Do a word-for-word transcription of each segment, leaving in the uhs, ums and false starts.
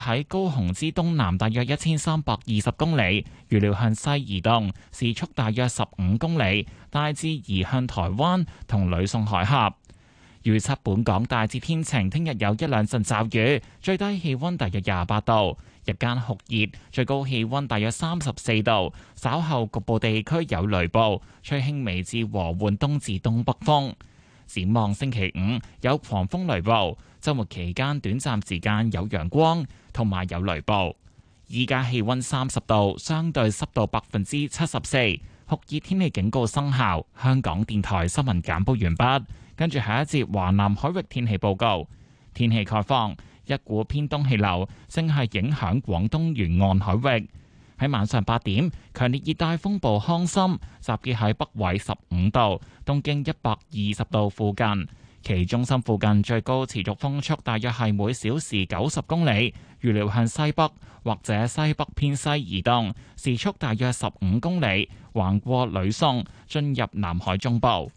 喺高雄之東南大約一千三百二十公里，預料向西移動，時速大約十五公里，大致移向台灣同呂宋海峽。預測本港大致天晴，聽日有一兩陣驟雨，最低氣溫大約廿八度，日間酷熱，最高氣溫大約三十四度。稍後局部地區有雷暴，吹輕微至和緩東至東北風。展望星期五有狂風雷暴，週末期間短暫時間有陽光同埋有雷暴。依家氣溫三十度，相對濕度百分之七十四，酷熱天氣警告生效。香港電台新聞簡報完畢。跟住下一節華南海域天氣報告。天氣概況，一股偏東氣流正係影響廣東沿岸海域。喺晚上八點，強烈熱帶風暴康森集結喺北緯十五度、東經一百二十度附近，其中心附近最高持續風速大約係每小時九十公里，預料向西北或者西北偏西移動，時速大約十五公里，橫過呂宋進入南海中部。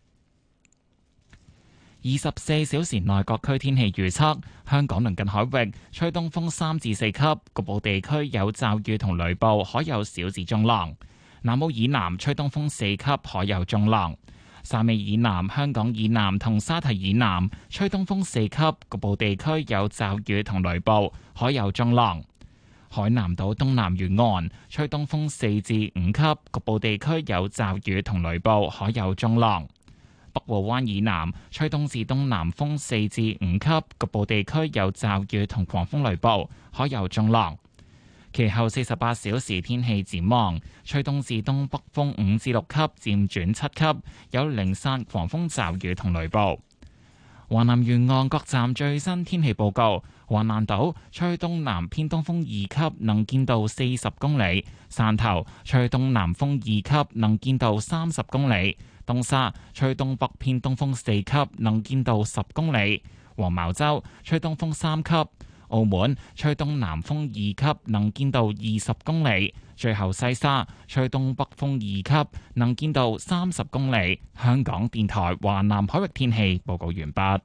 二十四小時內各區天氣預測：香港鄰近海域吹東風三至四級，局部地區有驟雨同雷暴，海有小至中浪。南澳以南吹東風四級，海有中浪。汕尾以南、香港以南同沙堤以南吹東風四級，局部地區有驟雨同雷暴，海有中浪。海南島東南沿岸吹東風四至五級，局部地區有驟雨同雷暴，海有中浪。北部灣以南吹東至東南風四至五級，局部地區有驟雨同狂風雷暴，海有中浪。其後四十八小時天氣展望，吹東至東北風五至六級，漸轉七級，有零散狂風驟雨同雷暴。華南沿岸各站最新天氣報告：橫瀾島吹東南偏東風二級，能見度四十公里；汕頭吹東南風二級，能見度三十公里。東沙吹東北偏東風四級，能見度十公里；黃茅洲吹東風三級；澳門吹東南風二級，能見度二十公里；最後西沙吹東北風二級，能見度三十公里。香港電台華南海域天氣報告完畢。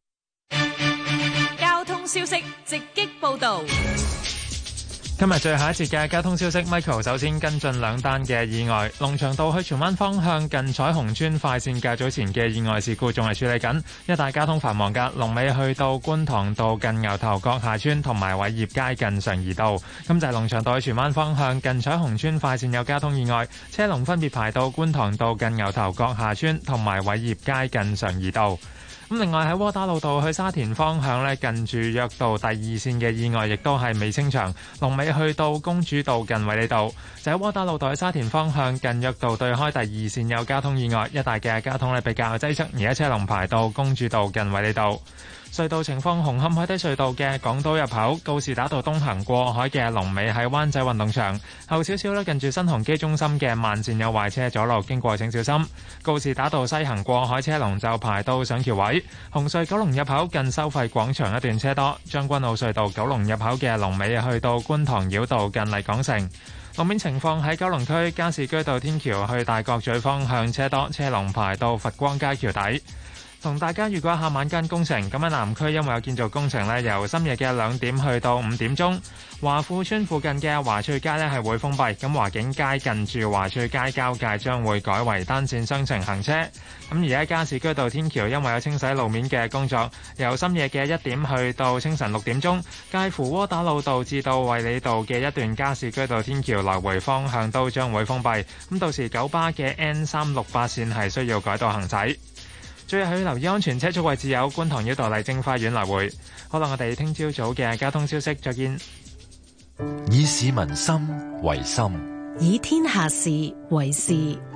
交通消息直擊報道。 今日最後一節嘅交通消息 ，Michael 首先跟進兩單嘅意外。龍翔道去荃灣方向近彩虹村快線較早前嘅意外事故仲係處理緊，一帶交通繁忙㗎。龍尾去到觀塘道近牛頭角下村同埋偉業街近常怡道。咁就係龍翔道去荃灣方向近彩虹村快線有交通意外，車龍分別排到觀塘道近牛頭角下村同埋偉業街近常怡道。咁另外喺窩打老道去沙田方向咧，近住約道第二線嘅意外亦都係未清場，龍尾去到公主道近衛理道。就喺窩打老道去沙田方向近約道對開第二線有交通意外，一帶嘅交通咧比較擠塞，而家車龍排到公主道近衛理道。隧道情況：紅磡海底隧道嘅港島入口告士打道東行過海嘅龍尾喺灣仔運動場，後少少咧近住新鴻基中心嘅慢線有壞車阻路，經過請小心。告士打道西行過海車龍就排到上橋位。紅隧九龍入口近收費廣場一段車多，將軍澳隧道九龍入口嘅龍尾去到觀塘繞道近麗港城。路面情況喺九龍區加士居道天橋去大角咀方向車多，車龍排到佛光街橋底。同大家預告下晚間工程，咁喺南區因為有建造工程呢，由深夜嘅兩點去到五點鐘，華富村附近嘅華翠街呢係會封閉，咁華景街近住華翠街交界將會改為單線雙程行車。咁而家加士居道天橋因為有清洗路面嘅工作，由深夜嘅一點去到清晨六點鐘，介乎窩打老道至到衛理道嘅一段加士居道天橋來回方向都將會封閉。咁到時九巴嘅 N 三六八線係需要改道行駛。最後要留意安全車速位置有觀塘繞道麗晶花園來回。好啦，我哋聽朝早嘅交通消息，再見。 以市民心為心， 以天下事為事。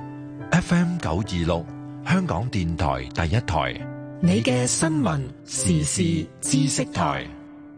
F M 九二六，香港電台第一台， 你嘅新聞時事知識台，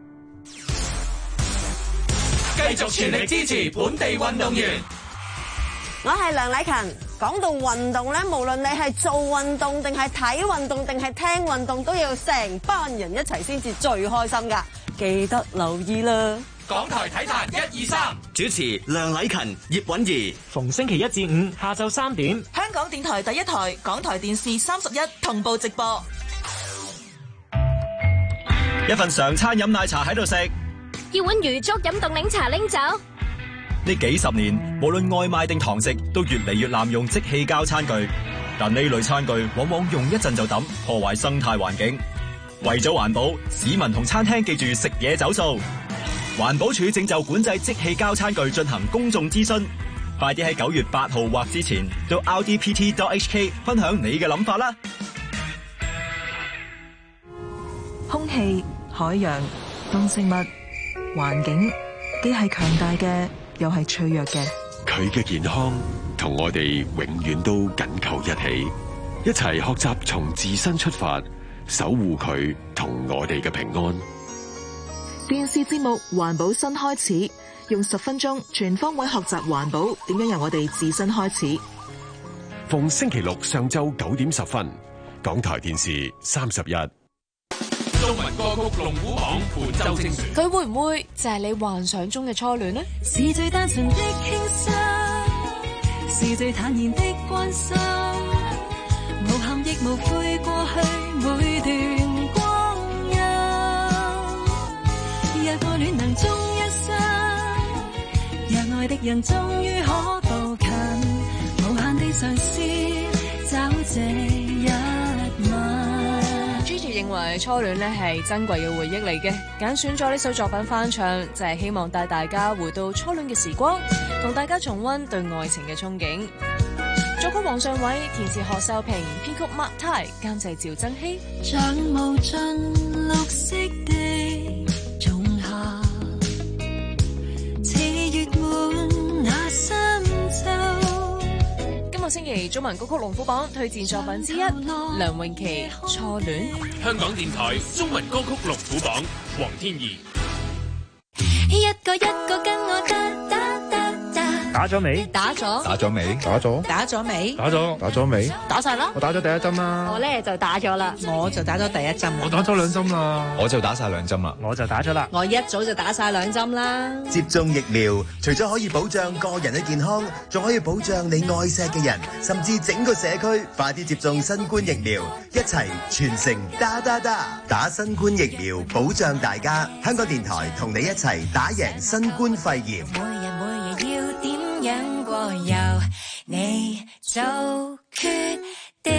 繼續全力支持本地運動員。 我係梁禮勤。講到運動咧，無論你係做運動定係睇運動定係聽運動，都要成班人一齊先至最開心噶。記得留意啦。 港台體壇一二三，主持梁禮勤、葉韻儀， 逢星期一至五下晝三點， 香港電台第一台、港台電視三十一同步直播。 一份常餐飲奶茶喺度食， 要碗魚粥飲凍檸茶拎走。 呢幾十年，無論外賣定堂食，都越嚟越濫用即棄膠餐具。但呢類餐具往往用一陣就抌，破壞生態環境。為咗環保，市民同餐廳記住食嘢走數。環保署正就管制即棄膠餐具進行公眾諮詢，快啲喺九月八號或之前到 R D P T dot H K 分享你嘅諗法啦。 空氣、海洋、動植物、環境，既係強大嘅，又係脆弱嘅。 佢嘅健康同我哋永遠都緊扣一起，一齊學習從自身出發，守護佢同我哋嘅平安。 電視節目《環保新開始》，用十分鐘全方位學習環保，點樣由我哋自身開始。 逢星期六上晝九點十分，港台電視三十一。 中文歌曲龍虎榜本周精選， 佢會唔會就係你幻想中嘅初戀呢？ 是最單純的傾心，是最坦然的關心，無憾亦無悔過去每段光陰。若愛戀能終一生，若愛的人終於可到近，無限地嘗試找這一晚。 認為初戀咧係珍貴嘅回憶嚟嘅，揀選咗呢首作品翻唱，就係希望帶大家回到初戀嘅時光，同大家重溫對愛情嘅憧憬。作曲黃尚偉，填詞何秀萍，編曲 Mark Tai，監製趙增熹。 像無盡綠色的仲夏，似月滿那深秋。今個星期中文歌曲龍虎榜推薦作品之一，梁詠琪《初戀》。 香港電台中文歌曲龍虎榜，黃天怡。 一個一個跟我得得。 打咗未？ 打咗。 打咗未？打咗。 打咗未？ 打咗。打咗未？ 打晒啦。 我打咗第一針啦。 我咧就打咗啦。我就打咗第一針啦。 我打咗兩針啦。 我就打晒兩針啦。 我就打咗啦。 我一早就打晒兩針啦。 接種疫苗，除咗可以保障個人嘅健康，仲可以保障你愛錫嘅人，甚至整個社區。快啲接種新冠疫苗，一齊全城打打打，打新冠疫苗，保障大家。香港電台同你一齊打贏新冠肺炎。 每日每日要點樣過由你做決定。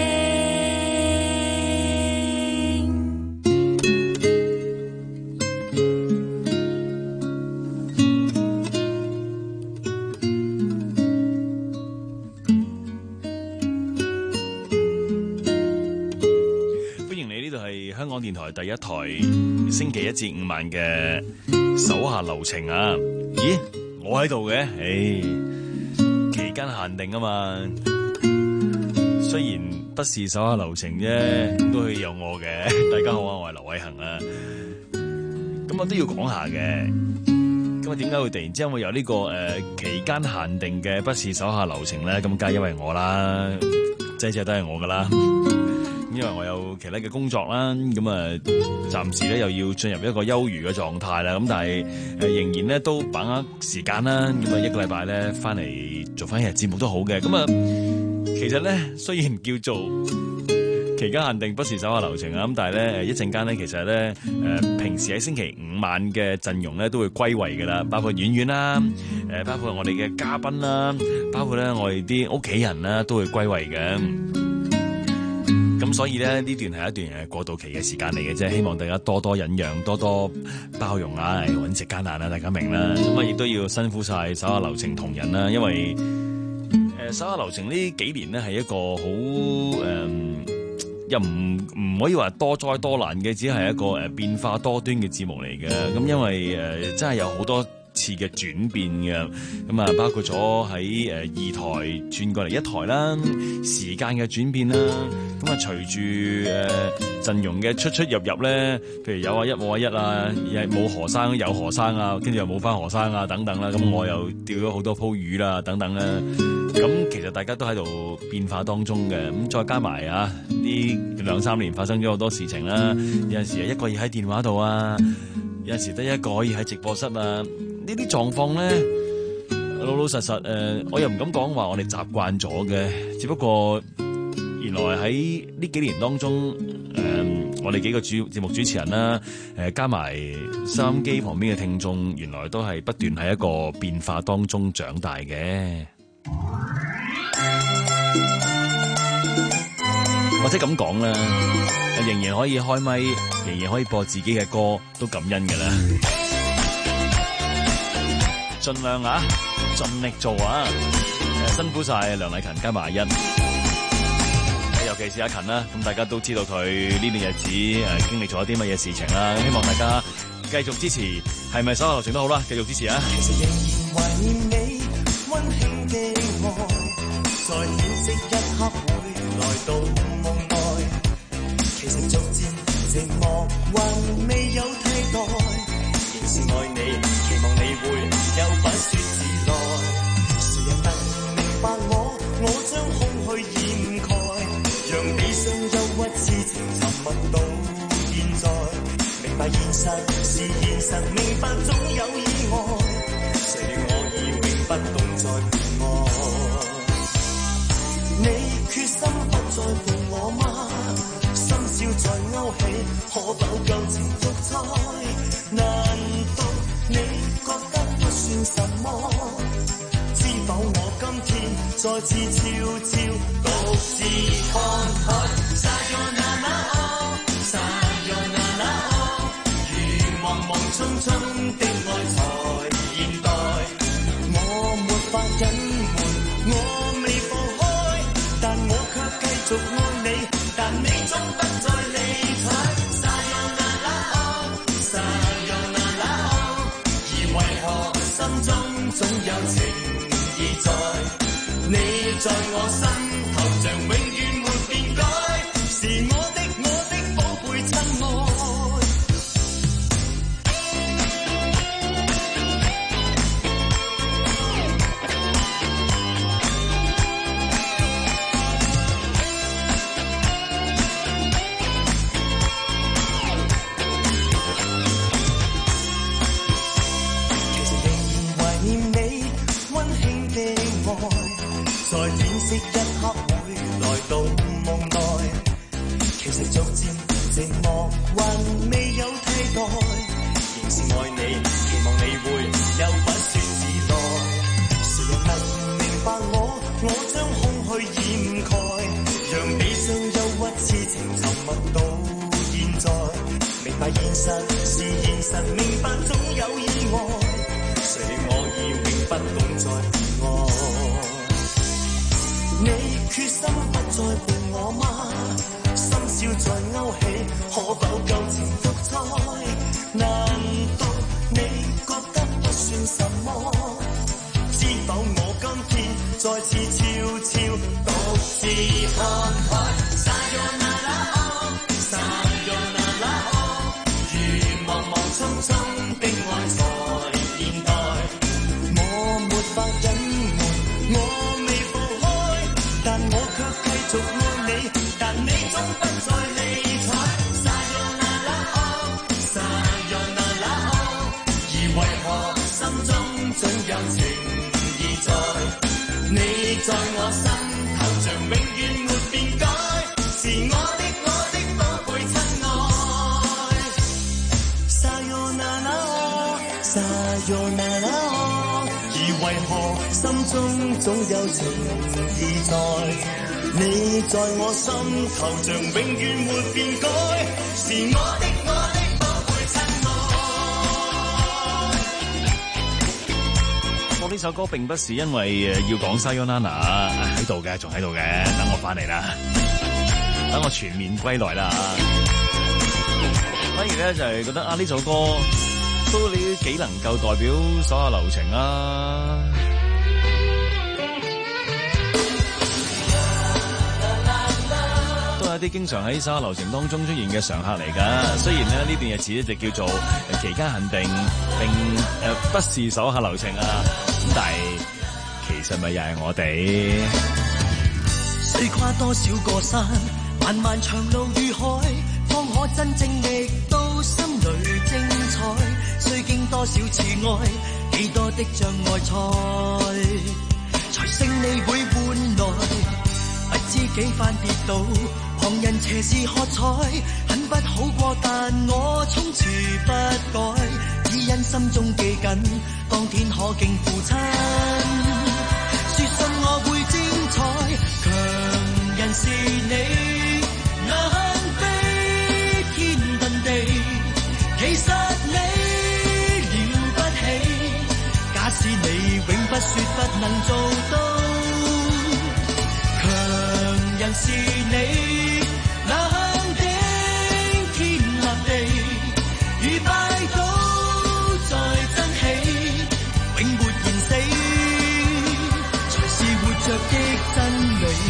歡迎你，呢度係香港電台第一台，星期一至五晚嘅手下留情啊！咦？我喺度嘅，唉，期間限定啊嘛。雖然不是手下留情啫，都可以有我嘅。大家好啊，我係劉偉恒啊。咁我都要講下嘅。咁啊，點解會突然之間會有呢、這個誒、呃、期間限定嘅不是手下留情咧？咁梗係因為我啦，即係都係我噶啦。因為我有其他嘅工作啦，咁啊暫時咧又要進入一個休漁嘅狀態啦，咁但係誒、呃、仍然咧都把握時間啦，咁啊一個禮拜咧翻嚟做翻一日節目都好嘅，咁啊其實咧雖然叫做期間限定不是手下留情啊，咁但係咧一陣間咧其實咧誒、呃、平時喺星期五晚嘅陣容咧都會歸位噶啦，包括婉婉啦，誒、呃、包括我哋嘅嘉賓啦，包括咧我哋啲屋企人啦都會歸位嘅。咁所以咧呢段係一段誒過渡期嘅時間嚟嘅啫，希望大家多多忍讓，多多包容啊！揾食艱難啊，大家明啦。咁啊亦都要辛苦晒手下留情同仁啦，因為誒手下留情呢幾年咧係一個好誒、呃、又唔唔可以話多災多難嘅，只係一個誒變化多端嘅節目嚟嘅。咁因為誒、呃、真係有好多次嘅轉變嘅，咁啊包括咗喺誒二台轉過嚟一台啦，時間嘅轉變啦，咁啊隨住誒陣容嘅出出入入咧，譬如有阿一冇阿一啊，又冇何生有何生啊，跟住又冇翻何生啊等等啦，咁我又釣咗好多鋪魚啦等等啦，咁其實大家都喺度變化當中嘅，咁再加埋啊呢兩三年發生咗好多事情啦，有陣時一個要喺電話度啊，有陣時得一個可以喺直播室啊。呢啲狀況咧，老老實實誒、呃，我又唔敢講話我哋習慣咗嘅，只不過原來喺呢幾年當中，誒、呃、 我哋幾個主節目主持人啦，誒加埋收音機旁邊嘅聽眾，原來都係不斷喺一個變化當中長大嘅。或者咁講啦，仍然可以開咪，仍然可以播自己嘅歌，都感恩㗎啦。盡量啊，盡力做啊！誒，辛苦晒梁麗勤加埋阿欣，尤其是阿勤啦。咁大家都知道佢呢段日子誒經歷咗啲乜嘢事情啦。希望大家繼續支持，係咪手下留情都好啦，繼續支持啊！ 其實仍然懷念你溫馨的愛，在顯色一刻會來到夢內。其實逐漸寂寞還未有替代，仍是愛你，期望你會有不說自來。誰人能明白我？我將空虛掩蓋，讓悲傷憂鬱之情沉默到現在。明白現實是現實，明白總有意外。誰料我已永不懂再陪愛。你決心不再陪我嗎？深宵再勾起，可否舊情復再？難道你覺得不算什麼？知否我今天再次悄悄獨自看海。Sayonara oh Sayonara oh，如茫茫匆匆的愛才現代。我沒法隱瞞，我未放開，但我卻繼續愛你，但你總不再理睬。Sayonara oh Sayonara oh，而為何心中總有情意在？你在我心頭像永遠沒變改，是我的我的寶貝親愛。其實仍然懷念你溫馨的愛，在天色一刻會來到夢內。其實逐漸寂寞還未有替代，仍是愛你，期望你會有不說自來。誰人能明白我？我將空虛掩蓋，讓悲傷憂鬱之情沉默到現在。明白現實是現實，明白總有意外。誰料我已永不懂再陪愛。你決心不再陪我嗎？深宵再勾起，可否舊情復再？難道你覺得不算什麼？知否我今天再次悄悄獨自看海。Sayonara oh Sayonara oh，如茫茫匆匆的愛才現代。我沒法隱瞞，我未放開，但我卻繼續愛你，但你總不再理睬。Sayonara oh Sayonara oh，而為何心中總有情意在？你在我心頭像永遠沒變改，是我的我的寶貝親愛。Sayonara oh Sayonara oh，而為何心中總有情意在？你在我心頭像永遠沒變改，是我的我的寶貝親愛。 播呢首歌並不是因為誒要講 Sayonara 喺度嘅，仲喺度嘅，等我翻嚟啦，等我全面歸來啦。反而咧就係覺得啊呢首歌都你幾能夠代表手下留情啊！都係一啲經常喺手下留情當中出現嘅常客嚟㗎。雖然咧呢段日子咧就叫做期間限定，並誒不是手下留情啊，咁但係其實咪又係我哋。 雖跨多少個山，漫漫長路與海，方可真正覓到心裏精彩。雖經多少次愛，幾多的障礙賽，才勝利會換來。不知幾番跌倒，學旁人斜視喝彩，很不好過，但我從此不改，只因心中記緊，當天可敬父親。說信我會精彩，強人是你，能飛天遁地，其實你了不起。假使你永不說不能做到，強人是你，能頂天立地，與拜倒在爭氣，永沒言死，才是活着的真理。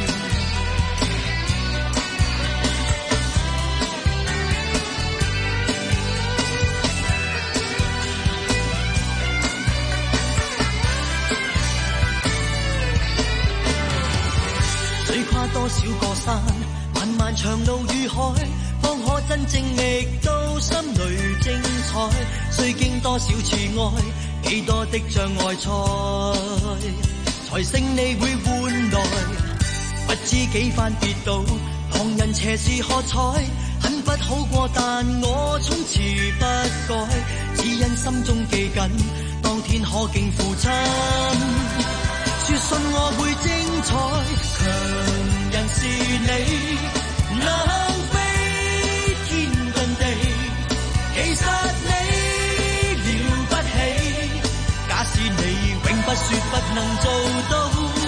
多少個山，漫漫長路與海，方可真正覓到心裏精彩。須經多少次愛，幾多的障礙賽，才勝利會換來。不知幾番跌倒，旁人斜視喝彩，很不好過，但我從此不改，只因心中記緊，當天可敬父親。說信我會精彩，強人是你，能飛天遁地，其實你了不起。假使你永不說不能做到，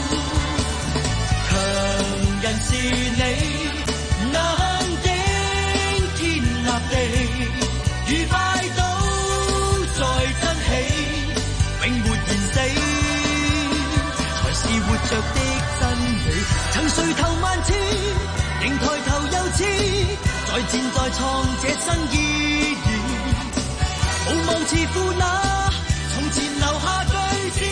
強人是你，能頂天立地，與拜倒在爭氣，永沒言死，是活着的真理。曾垂頭萬次，仍抬頭又次，再戰再創這生意義。無望自負那從前留下句子，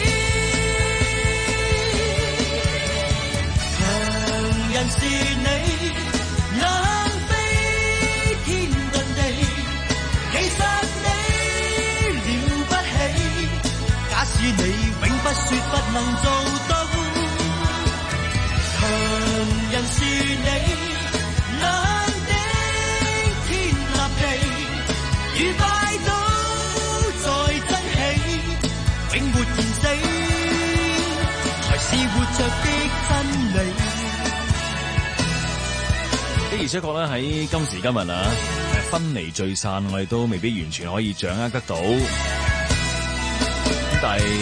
強人是你，能飛天遁地，其實你了不起。假使你永不說不能做到，強人是你，能頂天立地，與拜倒在爭氣，永沒言死，才是活着的真理。 的而且確咧，喺今時今日啊，分離聚散，我哋都未必完全可以掌握得到。但係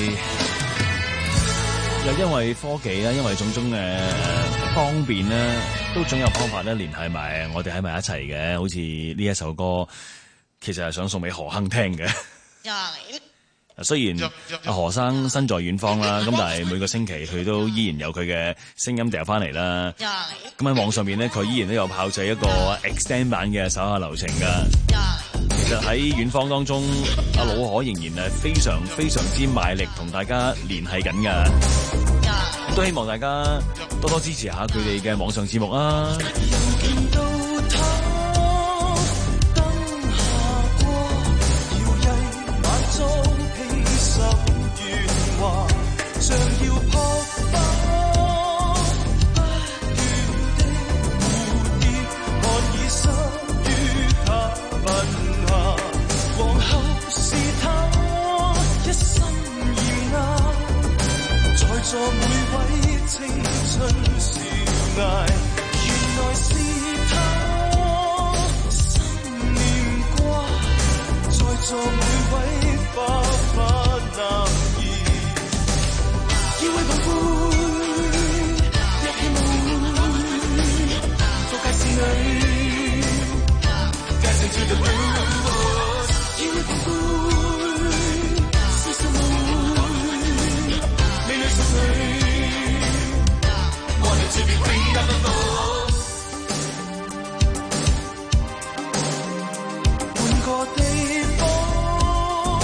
又因為科技啦，因為種種嘅方便咧，都總有方法咧聯繫埋我哋喺埋一齊嘅。好似呢一首歌，其實係想送俾何鏗聽嘅。雖然阿何生身在遠方啦，咁但係每個星期佢都依然有佢嘅聲音掉翻嚟啦。咁喺網上面咧，佢依然都有炮製一個 extend 版嘅手下留情噶。其實喺遠方當中，阿老可仍然係非常非常之賣力同大家聯繫緊噶。都希望大家多多支持下佢哋嘅網上節目啊！ 像要撲花，不斷的蝴蝶，看已失於他吻下。往後是他一生嚴壓，在座每位青春少艾，原來是他心念掛，在座每位白髮男兒。要為寶貝一起舞，做介紹女，介紹 to the world。要為寶貝絲絲舞，美女淑女，wanted to be free of the law。換個地方，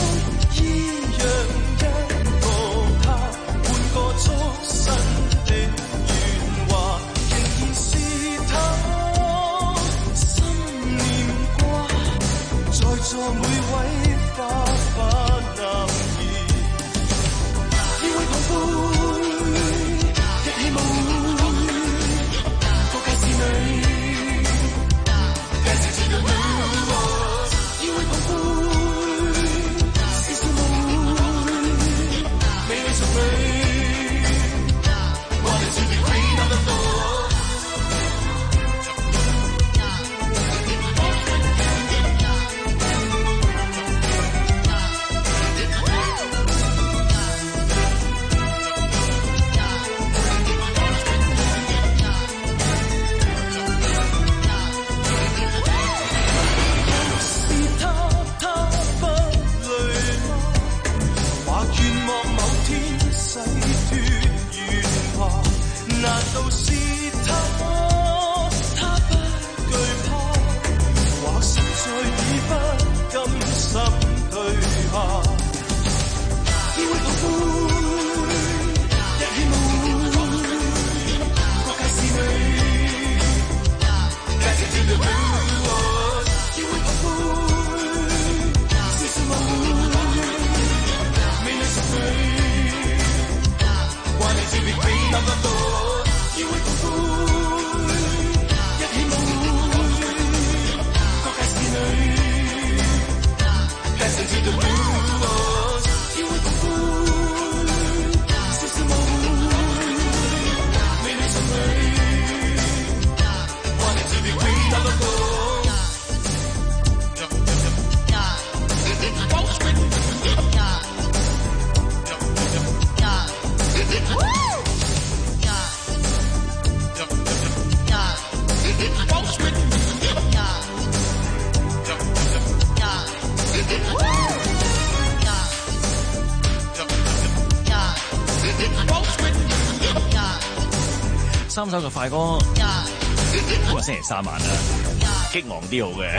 三首嘅快歌，今日星期三晚啦，激昂啲好嘅。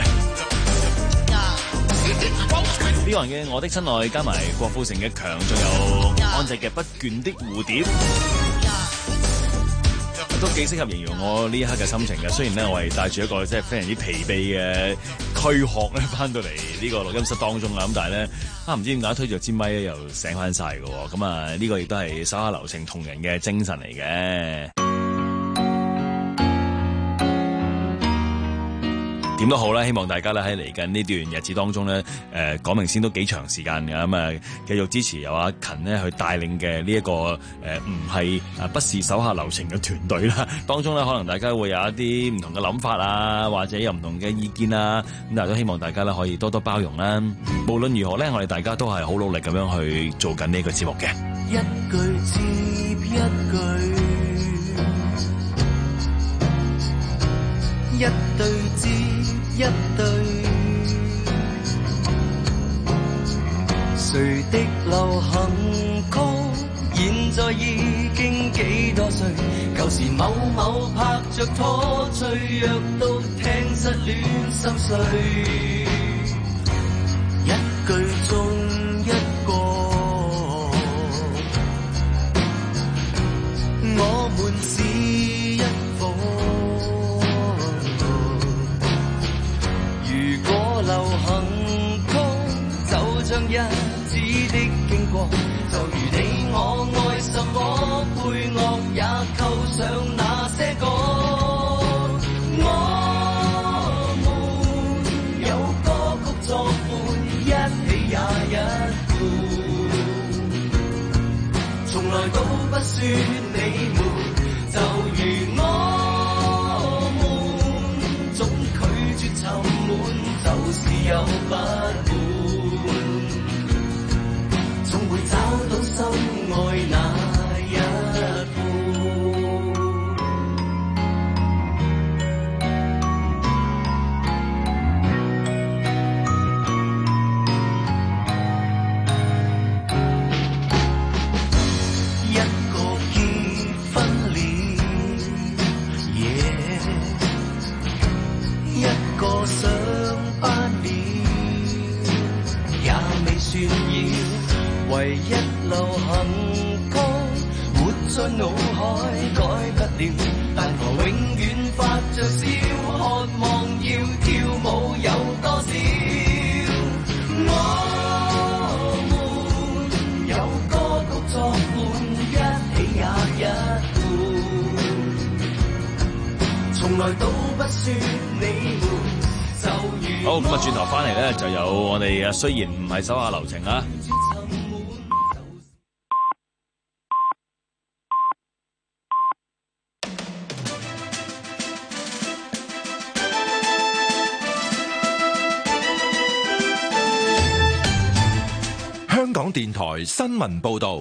呢個人嘅我的親愛，加埋郭富城嘅強，仲有安仔嘅不倦的蝴蝶，都幾適合形容我呢一刻嘅心情嘅。雖然咧我係帶住一個即係非常之疲憊嘅軀殼咧翻到嚟呢個錄音室當中啦，咁但係咧啊唔知點解推住支咪咧又醒翻晒嘅，咁啊呢個亦都係手下留情同人嘅精神嚟嘅。點都好啦，希望大家咧喺嚟緊呢段日子當中咧，誒、呃、講明先都幾長時間嘅，咁啊繼續支持由阿勤咧去帶領嘅呢一個誒唔係啊不是手下留情嘅團隊啦，當中咧可能大家會有一啲唔同嘅諗法啊，或者有唔同嘅意見啊，咁但係都希望大家咧可以多多包容啦。無論如何咧，我哋大家都係好努力咁樣去做緊呢個節目嘅。 一句接一句，一對接一對，誰的流行曲現在已經幾多歲？舊時某某拍着拖，脆弱到聽失戀心碎，一句中一個，我們是一夥。如果流行曲就像日子的經過，就如你我愛什麼配樂也扣上那些歌。我們有歌曲作伴，一起也一半，從來都不說你們，就如我們總拒絕沉悶，就是有不滿，總會找到心愛那一半。一個結婚了，耶、yeah，一個上班了，也未算要，唯一流行歌活在腦海改不了，但我永遠發着燒，渴望要跳舞有多少？我們有歌曲作伴，一起也一半，從來都不說你們。 好，咁啊，轉頭翻嚟咧，就有我哋啊，雖然唔係手下留情啊。 香港電台新聞報導。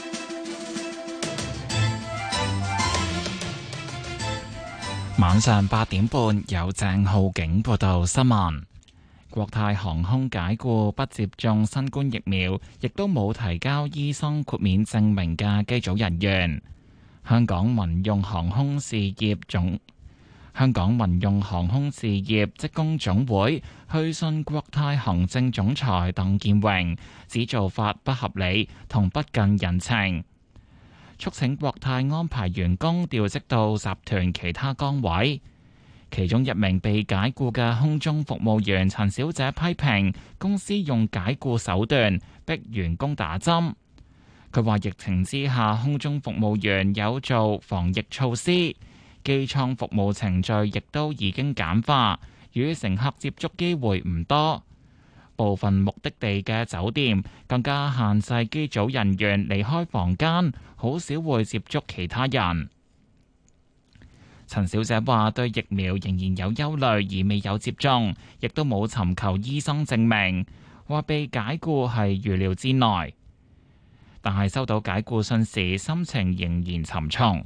晚上八點半，有鄭浩景報道新聞。國泰航空解僱不接種新冠疫苗，亦都冇提交醫生豁免證明嘅機組人員。香港民用航空事業總香港民用航空事業職工總會去信國泰行政總裁鄧健榮，指做法不合理同不近人情，促請國泰安排員工調職到集團其他崗位。其中一名被解僱嘅空中服務員陳小姐批評公司用解僱手段逼員工打針。佢話疫情之下，空中服務員有做防疫措施，機艙服務程序亦都已經簡化，與乘客接觸機會唔多。部分目的地嘅酒店更加限制機組人員離開房間，好少會接觸其他人。陳小姐話對疫苗仍然有憂慮而未有接種，亦都冇尋求醫生證明，話被解僱係預料之內。但係收到解僱信時，心情仍然沉重。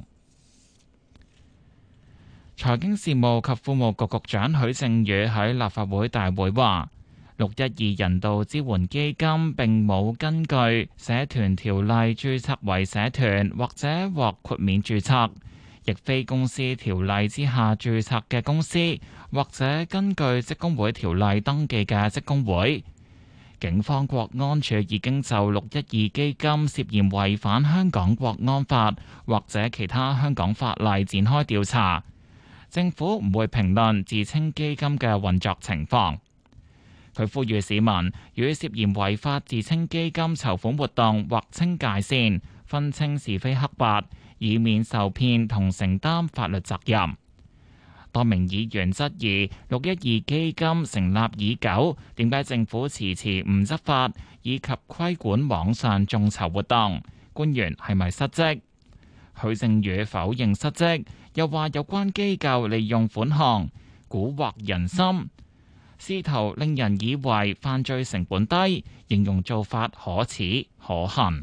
財經事務及庫務局局長許正宇喺立法會大會話，六一二人道支援基金並冇根據社團條例註冊為社團或者獲豁免註冊， 亦非公司條例之下註冊嘅公司，或者根據職工會條例登記嘅職工會。警方國安處已經就六一二基金涉嫌違反香港國安法或者其他香港法例展開調查。政府唔會評論自稱基金嘅運作情況。佢呼籲市民與涉嫌違法自稱基金籌款活動劃清界線，分清是非黑白，以免受騙同承擔法律責任。多名議員質疑六一二基金成立已久，點解政府遲遲唔執法，以及規管網上眾籌活動？官員係咪失職？許正宇否認失職，又話有關機構利用款項蠱惑人心，試圖令人以為犯罪成本低，形容做法可恥可恨。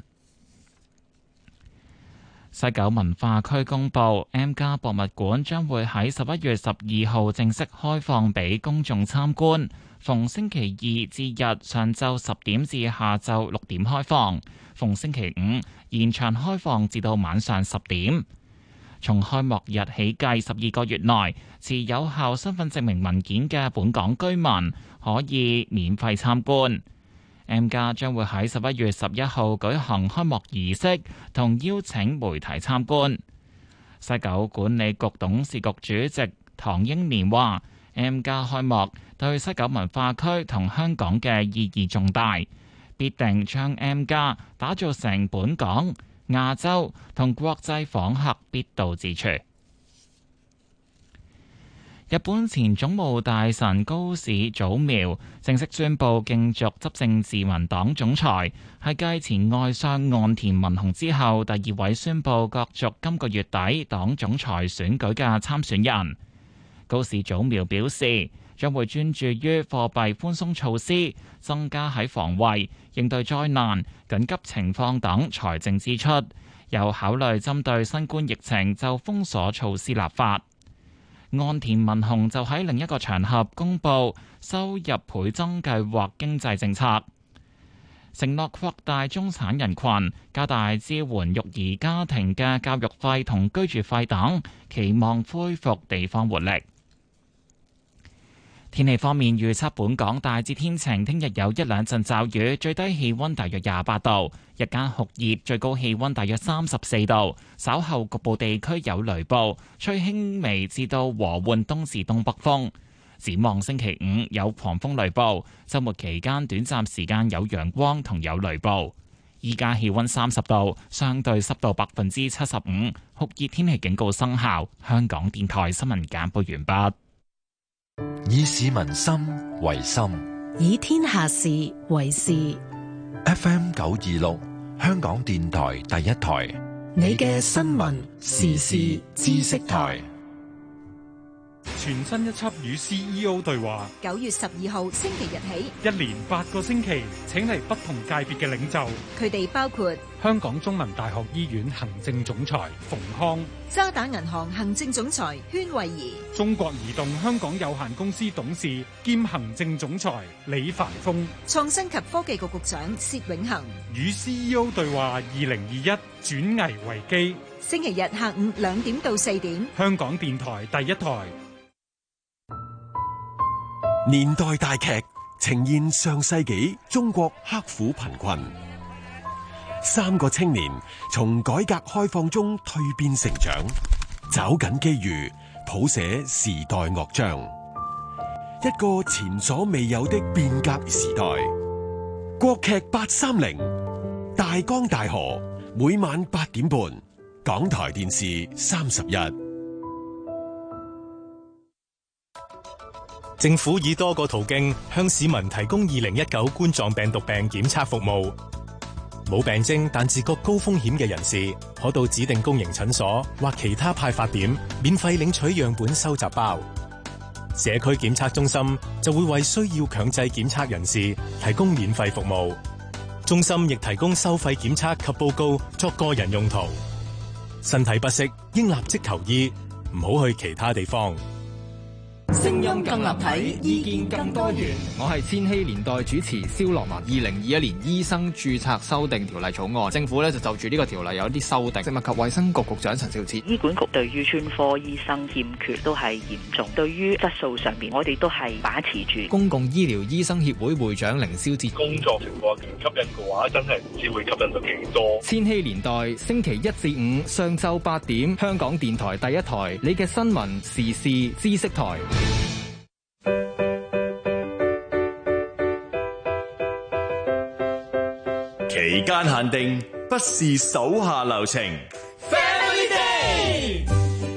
西九文化區公佈 M+ 博物館將會喺十一月十二號正式開放俾公眾參觀，逢星期二至日上晝十點至下晝六點開放，逢星期五延長開放至到晚上十點。從開幕日起計十二個月內持有效身份證明文件嘅本港居民可以免費參觀。M+ 將會喺十一月十一號舉行開幕儀式，同邀請媒體參觀。西九管理局董事局主席唐英年話 M+ 開幕對西九文化區同香港嘅意義重大，必定將 M+ 打造成本港、亞洲同國際訪客必到之處。日本前總務大臣高市早苗正式宣布競逐執政自民黨總裁，係繼前外相岸田文雄之後第二位宣布角逐今個月底黨總裁選舉嘅參選人。高市早苗表示，將會專注於貨幣寬鬆措施、增加喺防衛、應對災難、緊急情況等財政支出，又考慮針對新冠疫情就封鎖措施立法。岸田文雄就喺另一個場合公布收入倍增計劃經濟政策，承諾擴大中產人群，加大支援育兒家庭嘅教育費同居住費等，期望恢復地方活力。天氣方面預測，本港大致天晴，聽日有一兩陣驟雨，最低氣溫大約廿八度，日間酷熱，最高氣溫大約三十四度。稍後局部地區有雷暴，吹輕微至到和緩東至東北風。展望星期五有狂風雷暴，週末期間短暫時間有陽光同有雷暴。依家氣溫三十度，相對濕度百分之七十五，酷熱天氣警告生效。香港電台新聞簡報完畢。 以市民心為心， 以天下事為事。 F M 九二六，香港電台第一台， 你嘅新聞時事知識台。 全新一輯與 C E O 對話， 九月十二號星期日起， 一連八個星期，請嚟不同界別嘅領袖， 佢哋包括香港中文大學醫院行政總裁馮康、 渣打銀行行政總裁禤惠儀、 中國移動香港有限公司董事兼行政總裁李凡峰、 創新及科技局局長薛永恒。 與 C E O 對話二零二一轉危為機， 星期日下午兩點到四點， 香港電台第一台。 年代大劇呈現上世紀中國刻苦貧困，三個青年從改革開放中蛻變成長，找緊機遇，譜寫時代樂章，一個前所未有的變革時代。國劇八三零，大江大河，每晚八點半，港台電視三十一。 政府以多個途徑向市民提供二零一九冠狀病毒病檢測服務。冇病徵但自覺高風險嘅人士，可到指定公營診所或其他派發點免費領取樣本收集包。社區檢測中心就會為需要強制檢測人士提供免費服務。中心亦提供收費檢測及報告作個人用途。身體不適應立即求醫，唔好去其他地方。 聲音更立體，意見更多元。我係千禧年代主持蕭樂文。二零二一年醫生註冊修訂條例草案，政府咧就就住呢個條例有啲修訂。食物及衛生局局長陳肇始， 醫管局對於專科醫生欠缺都係嚴重，對於質素上面，我哋都係把持住。 公共醫療醫生協會會長凌霄志， 工作情況吸引嘅話，真係唔知會吸引到幾多。 千禧年代星期一至五上晝八點，香港電台第一台，你嘅新聞時事知識台。 期間限定不是手下留情。 Family Day。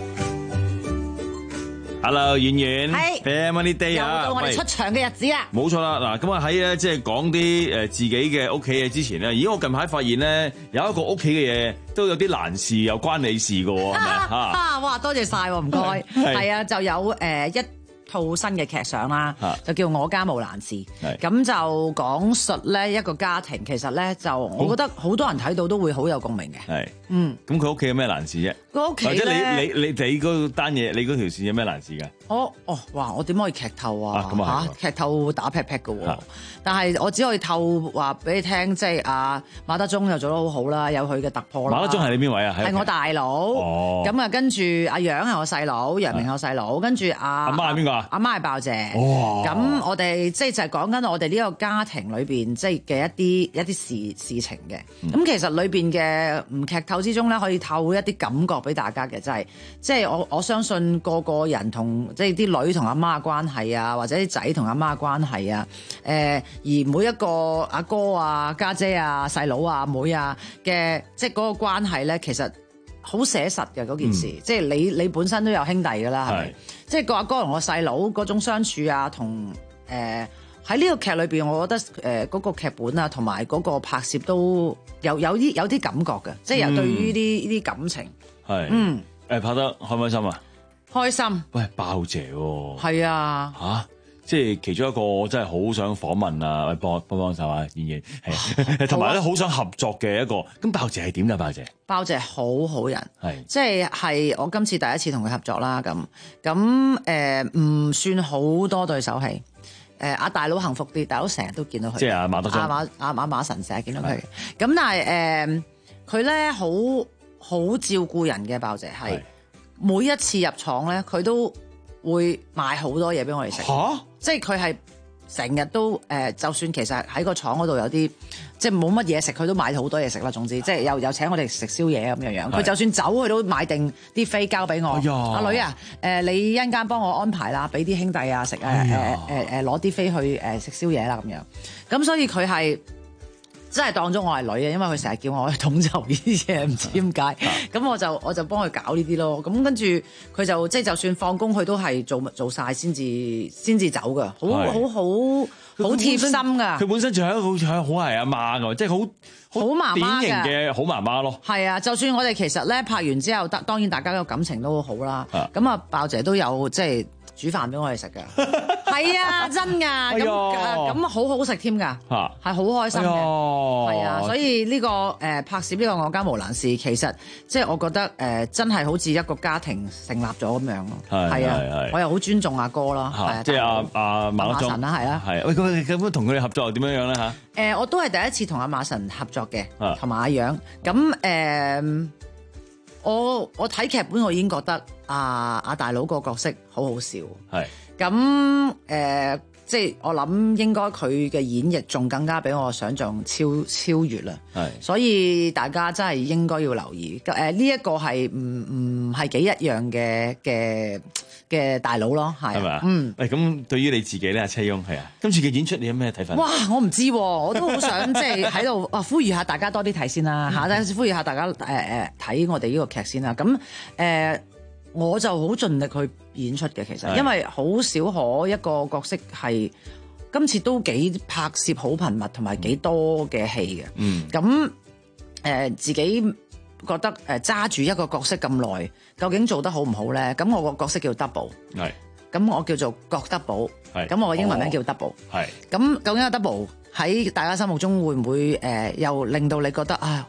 Hello， 圓圓。 係。 Family Day 啊！ 又到我哋出場嘅日子啦。 冇錯啦，嗱，咁啊喺咧即係講啲誒自己嘅屋企嘢之前咧，咦我近排發現咧有一個屋企嘅嘢都有啲難事，又關你事㗎喎，係咪啊？ 啊！哇，多謝晒，唔該。係啊，就有誒一套新嘅劇上啦，就叫我家無難事。咁就講述咧一個家庭，其實咧就我覺得好多人睇到都會好有共鳴嘅。係，嗯。咁佢屋企有咩難事啫？佢屋企咧，或者你你你你嗰單嘢，你嗰條線有咩難事㗎？哦哦，哇！我點可以劇透啊？嚇、啊，劇透會打劈劈嘅喎。但係我只可以透話俾你聽，即係阿馬德鐘又做得好好啦，有佢嘅突破啦。馬德鐘係你邊位啊？係我大佬。哦。咁啊，跟住阿楊係我細佬，楊明係我細佬，跟住阿阿媽係邊個啊？阿媽係爆姐。哇！咁我哋即係就係講緊我哋呢個家庭裏邊即係嘅一啲一啲事事情嘅。咁、嗯、其實裏邊嘅唔劇透之中咧，可以透一啲感覺俾大家嘅，就係即係我我相信個個人同。即係啲女同阿媽嘅關係啊，或者啲仔同阿媽嘅關係啊，誒、呃，而每一個阿哥啊、家姐啊、細佬啊、妹啊嘅，即係嗰個關係咧，其實好寫實嘅嗰件事。嗯、即係你你本身都有兄弟㗎啦，係咪？即係個阿哥同個細佬嗰種相處啊，同誒喺呢個劇裏邊，我覺得誒嗰、呃嗰個劇本啊，同埋嗰個拍攝都有有啲有啲感覺嘅，即係有對於呢呢啲感情係嗯誒拍得開唔開心啊？開心，喂，爆姐喎，係啊，嚇、啊，即係其中一個我真係好想訪問啊，喂，幫幫幫手啊，燕燕，係，同埋咧好想合作嘅一個，咁爆姐係點㗎？爆姐，爆姐好好人，係，即係係我今次第一次同佢合作啦，咁咁誒唔算好多對手戲，誒、呃、阿大佬幸福啲，大佬成日都見到佢，即係阿馬德鐘，阿馬阿馬馬神成日見到佢，咁但係誒佢咧好好照顧人嘅，爆姐係。每一次入廠咧，佢都會買好多嘢俾我哋食。嚇！即係佢係成日都誒、呃，就算其實喺個廠嗰度有啲即係冇乜嘢食，佢都買好多嘢食啦。總之，即係又又請我哋食宵夜咁樣樣。佢就算走，佢都買定啲飛交俾我。阿、哎、女啊，誒、呃、你一陣間幫我安排啦，俾啲兄弟啊食誒誒誒誒攞啲飛去誒食宵夜啦咁樣。咁所以佢係。真係當咗我係女嘅，因為佢成日叫我去統籌呢啲嘢，唔知點解。咁我就我就幫佢搞呢啲咯。咁跟住佢就即係就算放工，佢都係做做曬先至先至走㗎。好好好好貼心㗎。佢本身就係一個好係好係阿媽㗎，即係好好典型嘅好媽媽咯。係啊，就算我哋其實咧拍完之後，當然大家嘅感情都好好啦。咁啊，爆姐都有即係煮飯俾我哋食㗎。係啊，真㗎，咁咁好好食添㗎，係好開心嘅，係啊，所以呢、呢個誒、呃、拍攝呢個我家無難事，其實即係我覺得誒、呃、真係好似一個家庭成立咗咁樣咯，係啊，我又好尊重阿哥啦，係啊，即係阿阿馬神啦，係啦，係，喂，咁咁同佢哋合作又點樣樣咧嚇？誒、呃，我都係第一次同阿馬神合作嘅，同埋阿楊，咁誒、呃，我我睇劇本我已經覺得阿阿、啊、大佬個角色好好笑，係。咁誒、呃，即係我諗應該佢嘅演繹仲更加比我想象超超越啦。係，所以大家真係應該要留意。誒呢一個係唔唔係幾一樣嘅嘅嘅大佬咯，係咪啊？嗯。誒咁對於你自己咧，阿車翁係啊，今次嘅演出你有咩睇法？哇！我唔知喎，我都好想即係喺度啊，呼籲下大家多啲睇先啦嚇，等、嗯、呼籲下大家誒誒睇我哋呢個劇先啦。咁誒。呃我就好盡力去演出嘅，其實，因為好少可一個角色係今次都幾拍攝好頻密，同埋幾多嘅戲嘅。嗯，咁誒、呃、自己覺得誒揸住一個角色咁耐，究竟做得好唔好咧？咁我個角色叫 Double， 係，咁我叫做郭德寶，係，咁我嘅英文名叫 Double，係，咁究竟阿 Double 喺大家心目中會唔會誒、呃、又令到你覺得啊？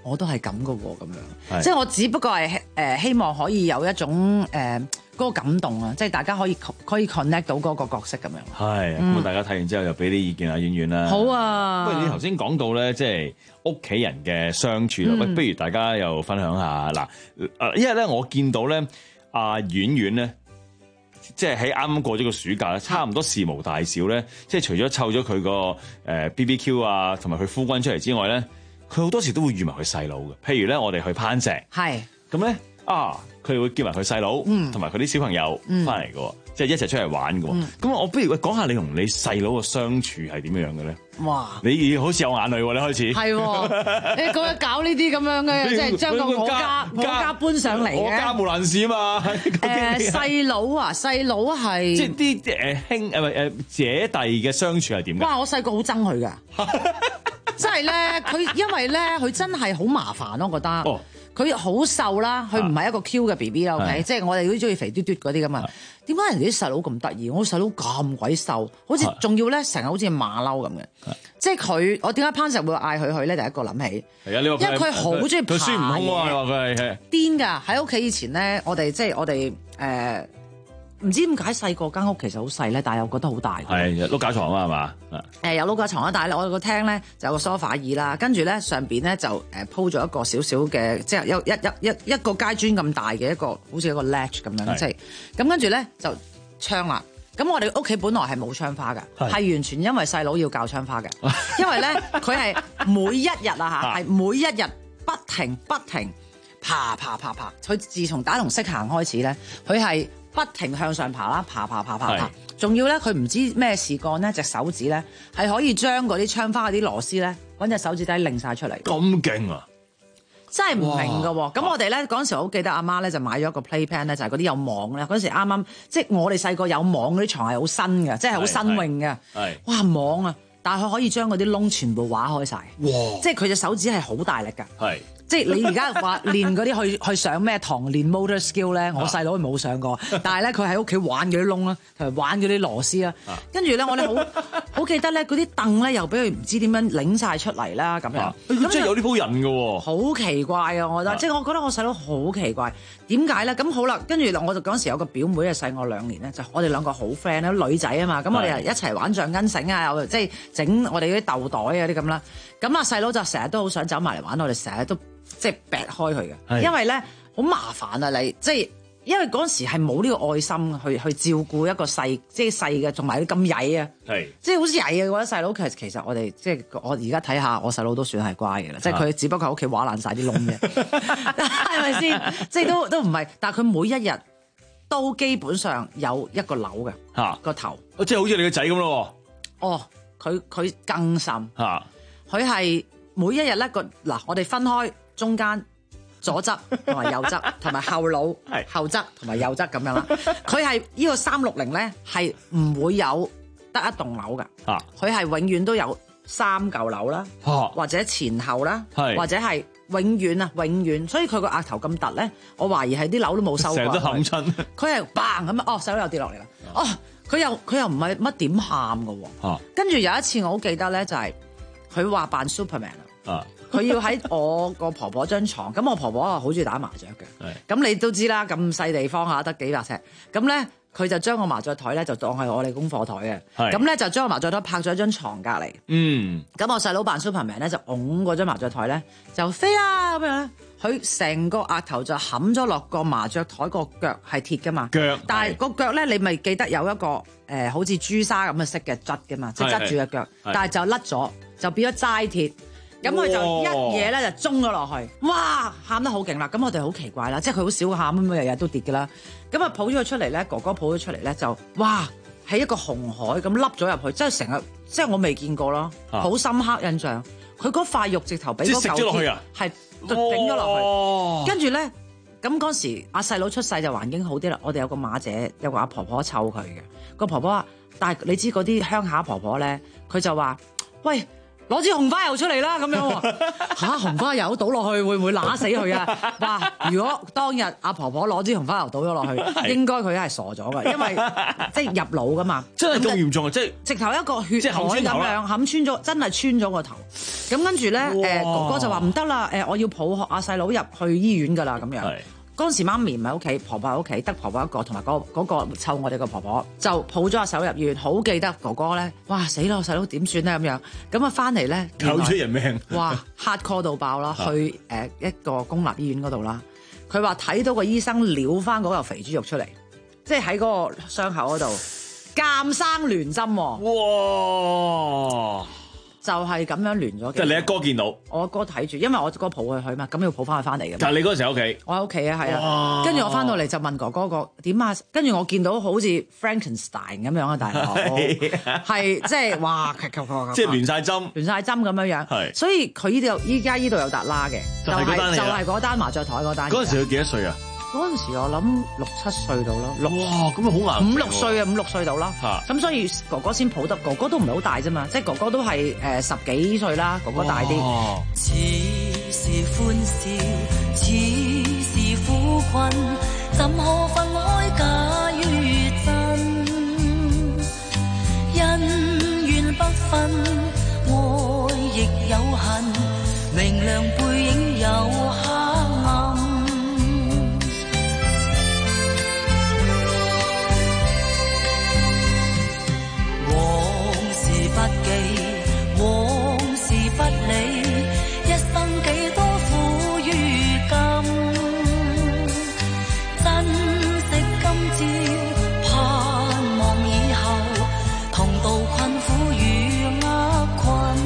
我都係咁噶喎，咁樣，即係我只不過係誒、呃、希望可以有一種誒嗰、呃嗰個感動啊，即係大家可以可以 connect 到嗰個角色咁樣。 係，咁啊大家睇完之後又俾啲意見啊，婉婉啦。 好啊。 不如你頭先講到咧，即係屋企人嘅相處啦，喂、嗯，不如大家又分享下嗱，誒，因為咧我見到咧阿婉婉咧。即係喺啱啱過咗個暑假咧，差唔多事無大小咧，即係除咗湊咗佢個誒 B B Q 啊，同埋佢夫君出嚟之外咧，佢好多時都會預埋佢細佬嘅。譬如咧，我哋去攀石， 係咁咧啊，佢會叫埋佢細佬，同埋佢啲小朋友翻嚟嘅，即係一齊出嚟玩嘅。咁、嗯、我不如講下你同你細佬嘅相處係點樣嘅咧？哇！你好似有眼淚喎，你開始係你講緊搞呢啲咁樣嘅，即係將個我家我家搬上嚟嘅。 我家無難事啊嘛。 誒細佬啊，細佬係即係啲誒兄誒誒姐弟嘅相處係點嘅？ 哇！我細個好憎佢㗎，真係咧，佢因為咧，佢真係好麻煩咯，我覺得。哦佢好瘦啦，佢唔係一個 Q 嘅 B B 啦 ，OK，即係我哋都中意肥嘟嘟嗰啲咁啊。點解人哋啲細佬咁得意？我細佬咁鬼瘦，好似仲要咧成日好似馬騮咁嘅。即係佢，我點解攀石會嗌佢去咧？第一個諗起， 係啊，你話因為佢好中意爬嘢。 佢孫悟空啊，你話佢係癲㗎！喺屋企以前咧，我哋即係我哋誒。呃唔知點解細個間屋其實好細咧，但係又覺得好大。 係碌架床啊，係嘛？ 誒有碌架床啦，但係我個廳咧就有個 sofa 椅啦，跟住咧上邊咧就誒鋪咗一個少少嘅，即係有一一一一個階磚咁大嘅一個，好似一個 ledge 咁樣，即係咁跟住咧就窗啦。咁我哋屋企本來係冇窗花㗎，係完全因為細佬要教窗花嘅，因為咧佢係每一日啊嚇，係每一日不停不停爬爬爬爬。佢自從打同識行開始咧，佢係不停向上爬啦，爬爬爬爬爬，仲要咧佢唔知咩事幹咧，隻手指咧係可以將嗰啲窗花嗰啲螺絲咧揾隻手指底擰晒出嚟。 咁勁啊！ 真係唔明㗎喎。咁我哋咧嗰陣時，我好記得阿媽咧就買咗一個 playpen 咧，就係嗰啲有網咧。嗰陣時啱啱即係我哋細個有網嗰啲床係好新嘅，即係好新穎嘅。係哇網啊！但係佢可以將嗰啲窿全部畫開晒。哇！即係佢隻手指係好大力㗎。係。即係你而家話練嗰啲去去上咩堂練 motor skill 咧，我細佬冇上過，但係咧佢喺屋企玩嗰啲窿啦，同埋玩嗰啲螺絲啦，跟住咧我哋好好記得咧嗰啲凳咧又俾佢唔知點樣擰晒出嚟啦咁樣， 咁即係有呢鋪人㗎喎， 好奇怪啊！我覺得，即係我覺得我細佬好奇怪，點解咧？咁好啦，跟住我就嗰陣時有個表妹係細我兩年咧，就我哋兩個好 friend 啦，女仔啊嘛，咁我哋一齊玩橡筋繩啊，又即係整我哋嗰啲豆袋啊啲咁啦，咁啊細佬就成日都好想走埋嚟玩，我哋成日都。即係劈開佢嘅，因為咧好麻煩啊！你即係因為嗰陣時係冇呢個愛心去去照顧一個細即係細嘅，同埋咁曳啊，係即係好似曳嘅嗰啲細佬。其實其實我哋即係我而家睇下，我細佬都算係乖嘅啦。即係佢只不過喺屋企畫爛晒啲窿啫，係咪先？即係都都唔係，但係佢每一日都基本上有一個瘤嘅嚇個頭， 即係好似你個仔咁咯。 哦，佢佢更甚嚇， 佢係每一日咧個嗱，我哋分開。中間左側同埋右側，同埋後腦後側同埋右側咁樣啦。佢係呢個三六零咧，係唔會有得一棟樓㗎。佢係永遠都有三嚿樓啦，或者前後啦，或者係永遠啊，永遠。所以佢個額頭咁突咧，我懷疑係啲樓都冇收過。成日都冚親。佢係嘭咁啊！哦，細佬又跌落嚟啦。哦，佢又佢又唔係乜點喊㗎喎。跟住有一次我好記得咧，就係佢話扮 Superman 啊。佢要喺我個婆婆張床，咁我婆婆啊好中意打麻雀嘅，咁你都知啦，咁細地方下得幾百尺，咁咧佢就將個麻雀台咧就當係我哋功課台嘅，咁咧就將個麻雀台拍咗喺張床隔離，嗯，咁我細佬扮 Superman 咧就擁嗰張麻雀台咧就飛啦咁樣，佢成個額頭就冚咗落個麻雀台個腳係鐵噶嘛，腳，但係個腳咧你咪記得有一個誒、呃、好似朱砂咁嘅色嘅質噶嘛，即係質住嘅腳，但係就甩咗，就變咗齋鐵。咁佢就一嘢咧就中咗落去，哇！喊得好勁啦！咁我哋好奇怪啦，即係佢好少喊咁，日日都跌㗎啦。咁啊抱咗佢出嚟咧，哥哥抱咗出嚟咧就哇喺一個紅海咁凹咗入去，即係成日即係我未見過咯，好、啊、深刻印象。佢嗰塊肉直頭俾嗰嚿鐵係頂咗落去，跟住咧咁嗰時阿細佬出世就環境好啲啦。我哋有個馬姐，有個阿婆婆湊佢嘅個婆婆話，但係你知嗰啲鄉下婆婆咧，佢就話：喂。 攞支紅花油出嚟啦咁樣喎嚇，紅花油倒落去會唔會揦死佢啊？哇！如果當日阿婆婆攞支紅花油倒咗落去，應該佢係傻咗㗎，因為即係入腦㗎嘛。 真係咁嚴重啊！即係直頭一個血即係冚海咁穿頭啦樣冚穿咗，真係穿咗個頭。咁跟住咧誒哥哥就話唔得啦，誒我要抱阿細佬入去醫院㗎啦咁樣。嗰陣時媽咪唔喺屋企，婆婆喺屋企，得婆婆一個，同埋嗰嗰個湊我哋個婆婆就抱咗阿細佬入醫院。好記得哥哥咧，哇死啦！我細佬點算咧咁樣？咁啊翻嚟咧， 救出人命！ 哇 hard call 到爆啦！去誒一個公立醫院嗰度啦，佢話睇到個醫生撩翻嗰嚿肥豬肉出嚟，即係喺嗰個傷口嗰度鑑生聯針喎。哇！就係咁樣聯咗。 即係你阿哥見到， 我阿哥睇住，因為我阿哥抱佢去嘛，咁要抱翻佢翻嚟嘅。 但係你嗰陣時喺屋企， 我喺屋企啊，係啊。跟住我翻到嚟就問哥哥個點啊，跟住我見到好似 Frankenstein 咁樣啊，大佬係即係哇， 即係亂晒針， 亂晒針咁樣樣。係，所以佢呢度依家呢度有笪拉嘅，就係就係嗰單麻雀台嗰單。 嗰陣時佢幾多歲啊？ 嗰陣時我諗六七歲到咯，六哇咁啊好硬， 五六歲啊，五六歲到啦。咁所以哥哥先抱得，哥哥都唔係好大啫嘛，即係哥哥都係誒十幾歲啦，哥哥大啲。 似是歡笑，似是苦困，怎可分開假與真？恩怨不分，愛亦有恨，明亮背影有黑暗。不記往事不理，一生幾多苦與甘，珍惜今朝，盼望以後，同渡困苦與厄困。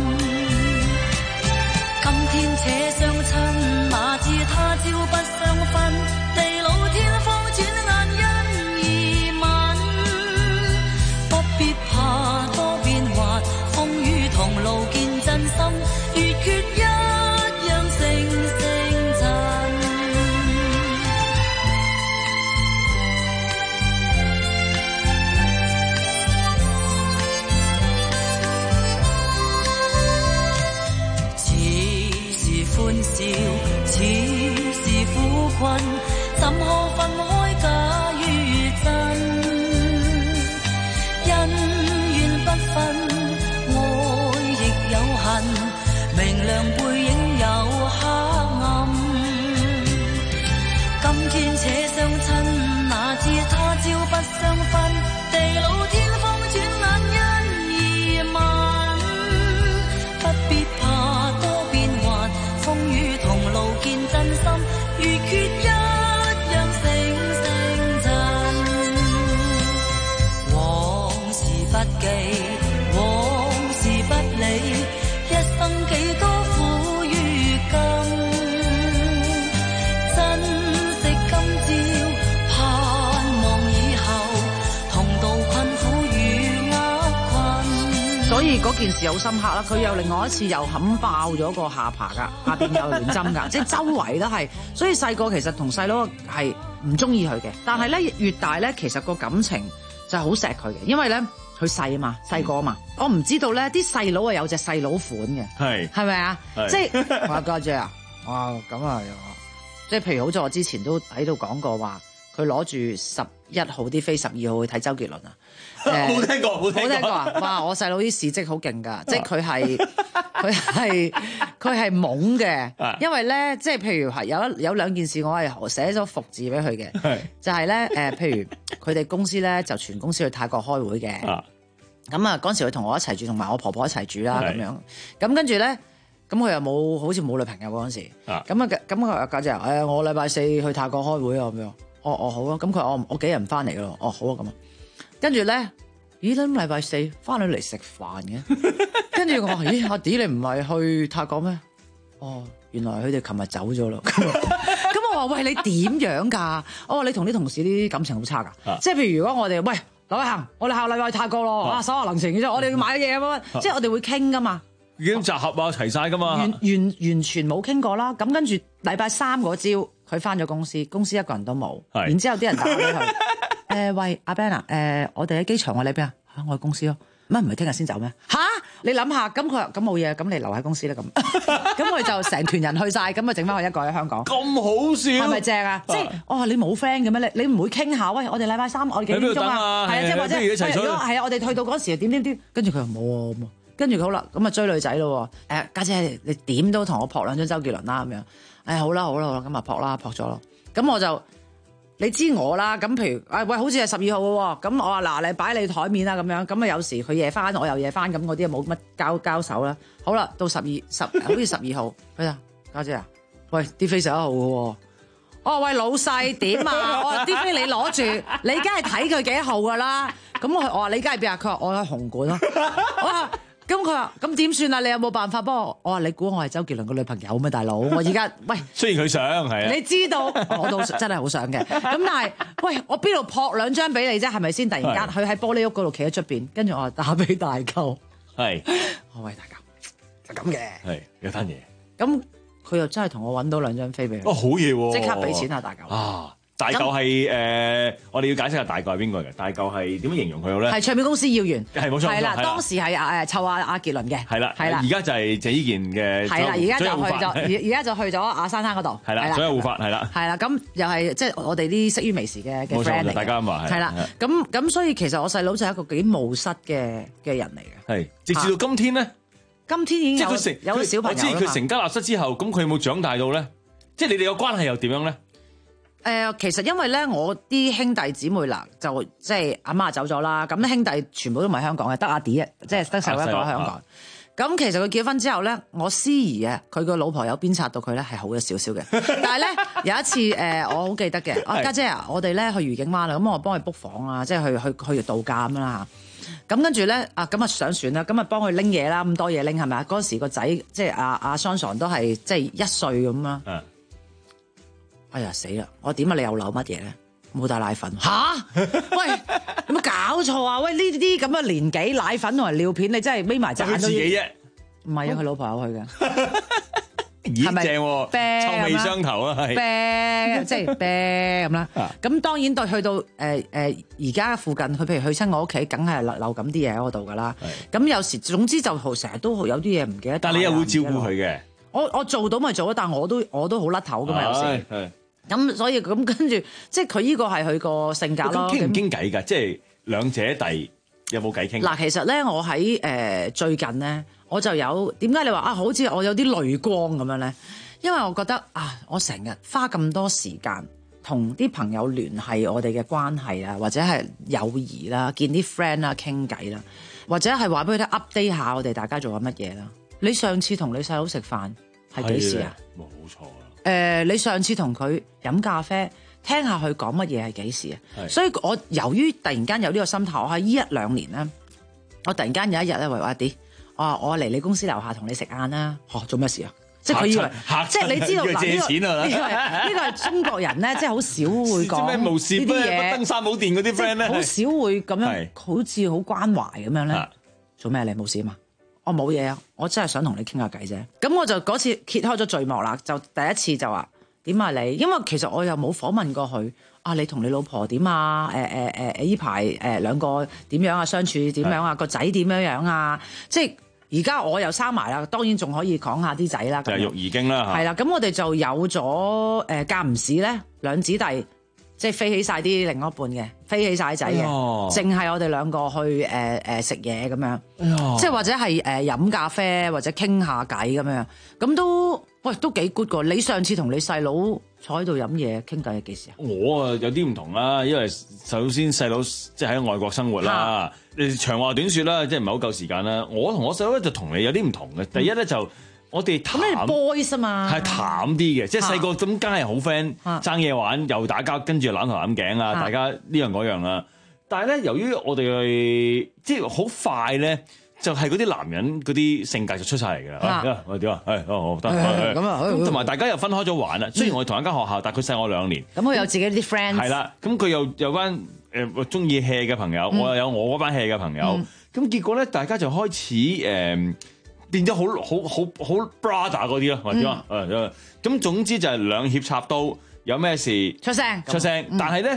今天且相親，哪知他朝不相分，地老天荒轉眼因而泯，不必怕多變幻。同路見真心，月缺一樣星星塵。似是歡笑，似是苦困，怎可分開假與真？恩怨不分。明亮背影有黑暗，今天且相親，哪知他朝不相分，地老天荒轉眼因而泯，不必怕多變幻，風雨同路見真心，如缺一樣星星塵。往事不記，往事不理，一生幾多苦與甘，珍惜今朝，盼望以後，同渡困苦與厄困。 所以嗰件事好深刻啦，佢又另外一次又冚爆咗個下巴㗎，下邊有連針㗎，即係周圍都係。所以細個其實同細佬係唔中意佢嘅，但係咧越大咧，其實個感情就係好錫佢嘅，因為咧。佢細啊嘛，細個啊嘛，我唔知道咧，啲細佬啊有隻細佬款嘅，係係咪啊？即係我家姐啊，哇咁啊，即係譬如好似我之前都喺度講過話，佢攞住十一號啲飛十二號去睇周杰倫啊， 冇聽過冇聽過， 冇聽過啊！哇，我細佬啲事蹟好勁㗎，即係佢係佢係佢係懵嘅，因為咧即係譬如係有一有兩件事，我係寫咗服字俾佢嘅，就係咧誒，譬如佢哋公司咧就全公司去泰國開會嘅，咁啊嗰陣時佢同我一齊住，同埋我婆婆一齊住啦咁樣，咁跟住咧咁佢又冇好似冇女朋友嗰陣時，咁啊咁佢家姐誒我禮拜四去泰國開會啊咁樣。哦哦好啊，咁佢話我我幾日唔翻嚟噶咯，哦好啊咁啊，跟住咧，咦咁禮拜四翻去嚟食飯嘅，跟住我話咦阿 D 你唔係去泰國咩？哦原來佢哋琴日走咗咯，咁我話喂你點樣㗎？我話你同啲同事啲感情好差㗎，啊、即係譬如如果我哋喂劉偉恒，我哋下禮拜去泰國咯，啊手下能成嘅啫，我哋要買嘢咁啊，即係我哋會傾㗎嘛。 已經集合啊，齊晒㗎嘛。 完完完全冇傾過啦。咁跟住禮拜三嗰朝，佢翻咗公司，公司一個人都冇。然之後啲人打俾佢，誒喂阿 Ben 啊，誒我哋喺機場喎，你邊啊？嚇我喺公司咯。 乜唔係聽日先走咩？吓？你諗下，咁佢話咁冇嘢，咁你留喺公司啦咁。咁我哋就成團人去晒，咁啊整翻我一個喺香港。 咁好笑， 係咪正啊？即係我話你冇 friend 嘅咩？你你唔會傾下？喂，我哋禮拜三我哋幾點鐘啊？係啊，即係或者如果係啊，我哋去到嗰時點點點，跟住佢話冇啊，跟住佢好啦，咁啊追女仔咯。誒家姐，你點都同我撲兩張周杰倫啦咁樣。誒好啦好啦好啦，咁啊撲啦撲咗咯。咁我就。你知我啦，咁譬如誒喂，好似係十二號喎，咁我話嗱，你擺你台面啦咁樣，咁啊有時佢夜翻，我又夜翻，咁嗰啲冇乜交交手啦。好啦，到十二十，好似十二號，佢話家姐啊，喂啲飛十一號嘅喎，我話喂老細點啊？我話啲飛你攞住，你梗係睇佢幾號㗎啦。咁我我話你梗係邊啊？佢話我喺紅館咯。我話咁佢話咁點算啊？你有冇辦法幫我？我話你估我係周杰倫個女朋友咩？大佬，我而家喂， 雖然佢想係啊， 你知道我都真係好想嘅。咁但係喂，我邊度撲兩張俾你啫？係咪先？突然間佢喺玻璃屋嗰度企喺出邊，跟住我話打俾大舅， 係我喂大舅就咁嘅， 係有單嘢。 咁佢又真係同我揾到兩張飛俾佢。 哦，好嘢喎！ 即刻俾錢啊，大舅啊！大舅係誒，我哋要解釋下大舅係邊個嘅？大舅係點樣形容佢好咧？ 係唱片公司要員， 係冇錯， 係啦。 係當時係誒湊阿阿傑倫嘅， 係啦， 係啦。 而家就係鄭伊健嘅， 係啦。而家就去咗，而而家就去咗阿珊珊嗰度， 係啦，左右護法係啦， 係啦。咁又係即係我哋啲識於微時嘅嘅 friend 嚟嘅， 大家話係。 係啦，咁咁所以其實我細佬就係一個幾冒失嘅嘅人嚟嘅。 係，直至到今天咧， 今天已經有有個小朋友啦嘛。 我知佢成家立室之後，咁佢有冇長大到咧？即係你哋嘅關係又點樣咧？ 誒、呃，其實因為咧，我啲兄弟姊妹嗱，就即係阿媽走咗啦，咁兄弟全部都唔係香港嘅，得阿 D 即係得細佬一個喺香港。咁、啊、其實佢結婚之後咧，我師姨啊，佢個老婆有鞭策到佢咧，係好咗少少嘅。但係咧有一次誒、呃，我好記得嘅，啊家姐啊，我哋咧去愉景灣啦，咁我幫佢 book 房啊，即係去去去，去度假咁啦嚇。咁跟住咧啊，咁啊上船啦，咁啊幫佢拎嘢啦，咁多嘢拎係咪啊？嗰時個仔即係阿阿桑桑都係即係一歲咁啦。哎呀死啦！我點啊？你又扭乜嘢咧？冇帶奶粉吓？喂，有冇搞錯啊？喂，呢啲咁嘅年紀，奶粉同埋尿片，你真係眯埋隻眼都自己啫。 唔係啊，佢老婆有去嘅。 係咪正喎？臭味相投啊，係。 啤即係啤咁啦。咁當然對去到誒誒而家附近，佢譬如去親我屋企，梗係留咁啲嘢喺嗰度噶啦。咁有時總之就成日都有啲嘢唔記得。 但係你又會照顧佢嘅。 我我做到咪做咯，但係我都我都好甩頭噶嘛，有時。咁所以咁跟住，即係佢呢個係佢個性格咯。 咁傾唔傾偈㗎？即係兩姐弟有冇偈傾？ 嗱，其實咧，我喺誒、呃、最近咧，我就有點解你話啊，好似我有啲淚光咁樣咧？因為我覺得啊，我成日花咁多時間同啲朋友聯繫我哋嘅關係啊，或者係友誼啦，見啲 friend 啦，傾偈啦，或者係話俾佢聽 update 下我哋大家做緊乜嘢啦。你上次同你細佬食飯係幾時啊？ 冇錯啊！ 誒、呃，你上次同佢飲咖啡，聽下佢講乜嘢係幾時啊？所以我由於突然間有呢個心態，我喺呢一兩年咧，我突然間有一日咧，喂阿啲，我話我嚟你公司樓下同你食晏啦。嚇、哦，做咩事啊？即係佢以為，即係你知道嗱， 借錢啊！ 呢、這個呢個係中國人咧，即係好少會講咩無事不登三寶殿嗰啲 friend 咧， 好少會咁樣，好似好關懷咁樣咧。做咩你冇事啊嘛？我冇嘢啊，我真係想同你傾下偈啫。咁我就嗰次揭開咗序幕啦，就第一次就話點啊你，因為其實我又冇訪問過佢啊，你同你老婆點啊？誒誒誒誒，呢排誒兩個點樣啊？相處點樣啊？個仔點樣樣啊？即係而家我又生埋啦，當然仲可以講下啲仔啦。 就係育兒經啦嚇。係啦， 咁我哋就有咗誒間唔時咧，兩姊弟。即係飛起晒啲另一半嘅，飛起晒仔嘅，淨係我哋兩個去誒誒食嘢咁樣，即係或者係誒飲咖啡或者傾下偈咁樣，咁都喂都幾 good 㗎。你上次同你細佬坐喺度飲嘢傾偈係幾時啊？ 我啊有啲唔同啦，因為首先細佬即係喺外國生活啦，你長話短説啦，即係唔係好夠時間啦。我同我細佬咧就同你有啲唔同嘅，第一咧就。我哋淡 boys 啊嘛， 係淡啲嘅，即係細個咁梗係好 friend，爭嘢玩又打交，跟住攬頭攬頸啊，大家呢樣嗰樣啦。但係咧，由於我哋即係好快咧，就係嗰啲男人嗰啲性格就出晒嚟㗎啦。我點啊？係哦，得咁啊，咁同埋大家又分開咗玩啦。雖然我哋同一間學校，但係佢細我兩年。 咁佢有自己啲 friend。係啦， 咁佢又有班誒中意 hea 嘅朋友，我又有我嗰班 hea 嘅朋友。咁結果咧，大家就開始誒。變咗好好好好 brother 嗰啲咯，或者話誒咁總之就係兩肋插刀，有咩事出聲出聲。但係咧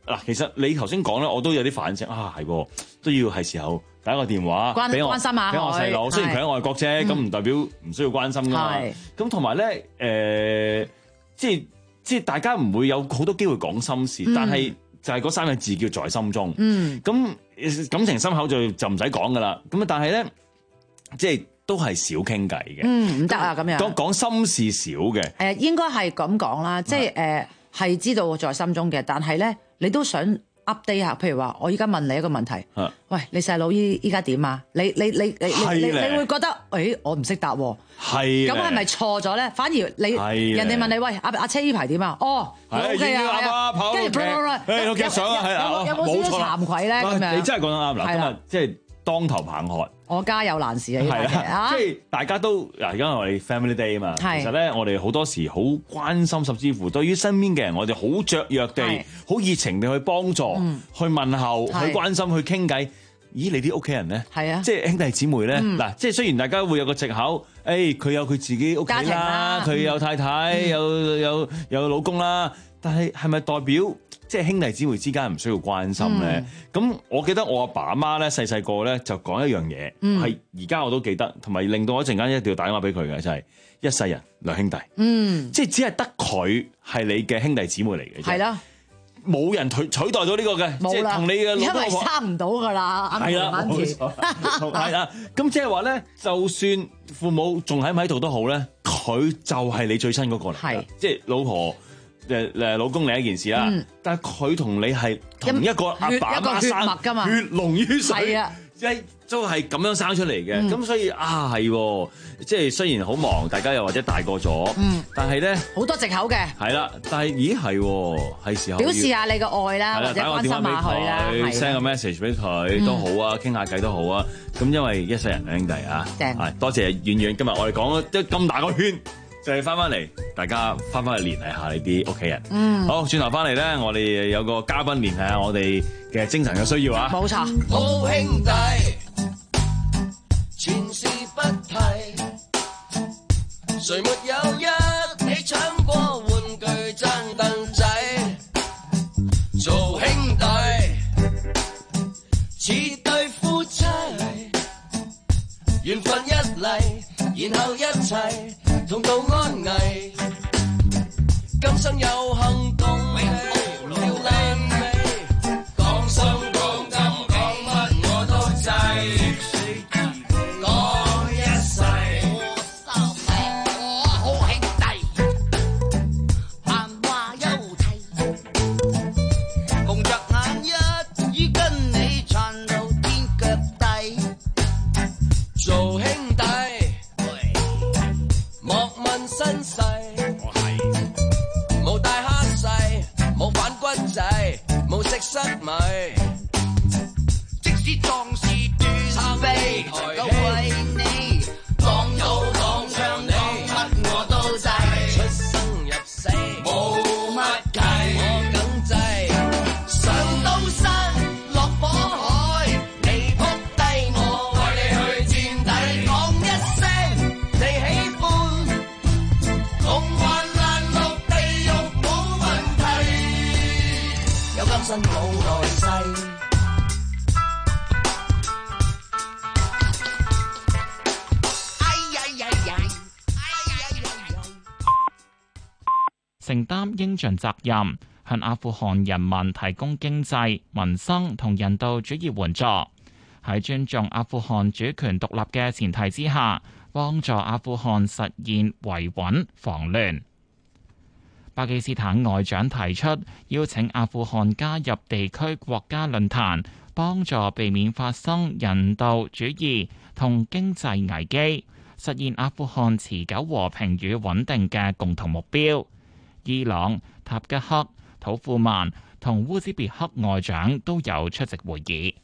嗱，其實你頭先講咧，我都有啲反省啊，係都要係時候打個電話俾我關心下俾我細佬，雖然佢喺外國啫，咁唔代表唔需要關心噶嘛。咁同埋咧，誒，即係即係大家唔會有好多機會講心事，但係就係嗰三個字叫在心中。嗯，咁感情深厚就就唔使講噶啦。咁啊，但係咧，即係都係少傾偈嘅。嗯， 唔得啊，咁樣講講心事少嘅。 誒，應該係咁講啦，即係誒係知道在心中嘅，但係咧你都想 update 下，譬如話我依家問你一個問題，喂，你細佬依依家點啊？你你你你你你會覺得誒我唔識答喎，係咁係咪錯咗咧？反而你人哋問你喂阿阿車依排點啊？哦 ，OK 啊，跟住誒有幾相啊？係啊， 有冇少少慚愧咧？咁樣你真係講得啱啦，今日即係當頭棒喝。 我家有難事啊！ 係啦，即係大家都嗱，而家我哋 Family Day 啊嘛，其實咧我哋好多時好關心，甚至乎對於身邊嘅人，我哋好雀躍地、好熱情地去幫助、去問候、去關心、去傾偈。咦，你啲屋企人咧？係啊，即係兄弟姊妹咧。嗱，即係雖然大家會有個藉口，誒，佢有佢自己屋企啦，佢有太太、有有有老公啦，但係係咪代表？即係兄弟姊妹之間唔需要關心咧，咁、嗯、我記得我阿爸阿媽咧細細個咧就講一樣嘢，係而家我都記得，同埋令到我一陣間一定要打電話俾佢嘅就係、是、一世人兩兄弟，嗯，即係只係得佢係你嘅兄弟姊妹嚟嘅，係啦，冇人取取代到呢個嘅，即係同你嘅老婆， 因為生唔到噶啦， 係啦，冇錯，係啦，咁即係話咧，就算父母仲喺唔喺度都好咧，佢就係你最親嗰個嚟嘅，即係老婆。誒誒，老公另一件事啦，嗯、但係佢同你係同一個阿爸阿媽生，血濃於水，即係都係咁樣生出嚟嘅。咁、嗯、所以啊，係即係雖然好忙，大家又或者大個咗，嗯、但係咧好多藉口嘅。 係啦，但係咦係係時候表示下你個愛啦，或者關心下佢啦 ，send 個 message 俾佢都好啊，傾下偈都好啊。咁因為一世人兩兄弟啊，係多謝遠遠，今日我哋講咗一咁大個圈。就係翻翻嚟，大家翻翻去聯繫下你啲屋企人。嗯，好，轉頭翻嚟咧，我哋有個嘉賓聯繫下我哋嘅精神嘅需要啊。 冇錯， 好兄弟，前事不提，誰沒有一起搶過玩具爭凳仔？做兄弟似對夫妻，緣分一嚟，然後一齊。同道安危，今生有幸共你跳靚尾，講心講金講乜我都制，講一世我好兄弟，閒話休提，紅着眼一於跟你撐到天腳底，做兄弟。莫問身世，無大蝦細，無反骨仔，無食失米。即使壯士斷臂，都為你講刀講槍講乜我都制。出生入死冇乜計，我梗制。上刀山落火海，你撲低我，為你去墊底，講一聲你喜歡。共患難落地獄冇問題，有今生冇來世。 承擔應盡責任，向阿富汗人民提供經濟、民生同人道主義援助，喺尊重阿富汗主權獨立嘅前提之下，幫助阿富汗實現維穩防亂。巴基斯坦外長提出邀請阿富汗加入地區國家論壇，幫助避免發生人道主義同經濟危機，實現阿富汗持久和平與穩定嘅共同目標。伊朗、塔吉克、土庫曼同烏茲別克外長都有出席會議。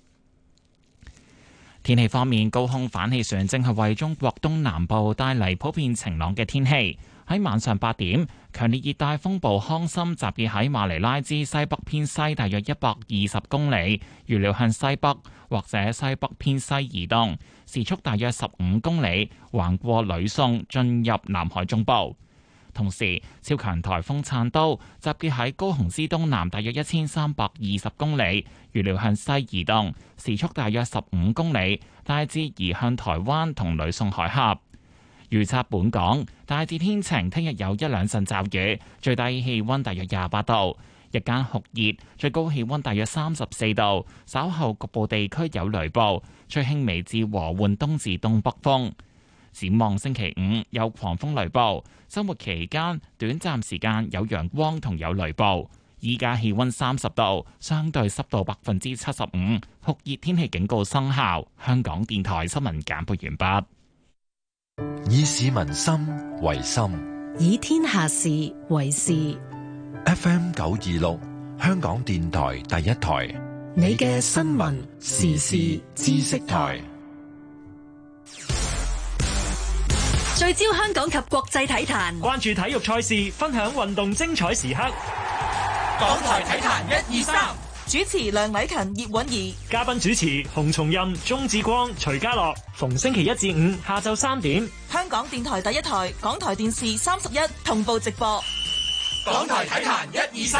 天氣方面，高空反氣旋正係為中國東南部帶嚟普遍晴朗嘅天氣。喺晚上八點，強烈熱帶風暴康森集結喺馬尼拉之西北偏西大約一百二十公里，預料向西北或者西北偏西移動，時速大約十五公里，橫過呂宋進入南海中部。 同時，超強颱風燦都集結喺高雄之東南大約一千三百二十公里，預料向西移動，時速大約十五公里，大致移向台灣同呂宋海峽。預測本港大致天晴，聽日有一兩陣驟雨，最低氣溫大約廿八度，日間酷熱，最高氣溫大約三十四度，稍後局部地區有雷暴，吹輕微至和緩東至東北風。展望星期五有狂風雷暴，周末期間短暫時間有陽光同有雷暴。依家氣溫三十度，相對濕度百分之七十五，酷熱天氣警告生效。香港電台新聞簡報完畢。 以市民心為心， 以天下事為事。 F M 九二六，香港電台第一台， 你嘅新聞時事知識台。 聚焦香港及國際體壇， 關注體育賽事，分享運動精彩時刻。 港台體壇一二三，主持梁禮勤、葉韻儀， 嘉賓主持洪松蔭、鍾志光、徐家樂。逢星期一至五下晝三點， 香港電台第一台、港台電視三十一同步直播。港台體壇一二三，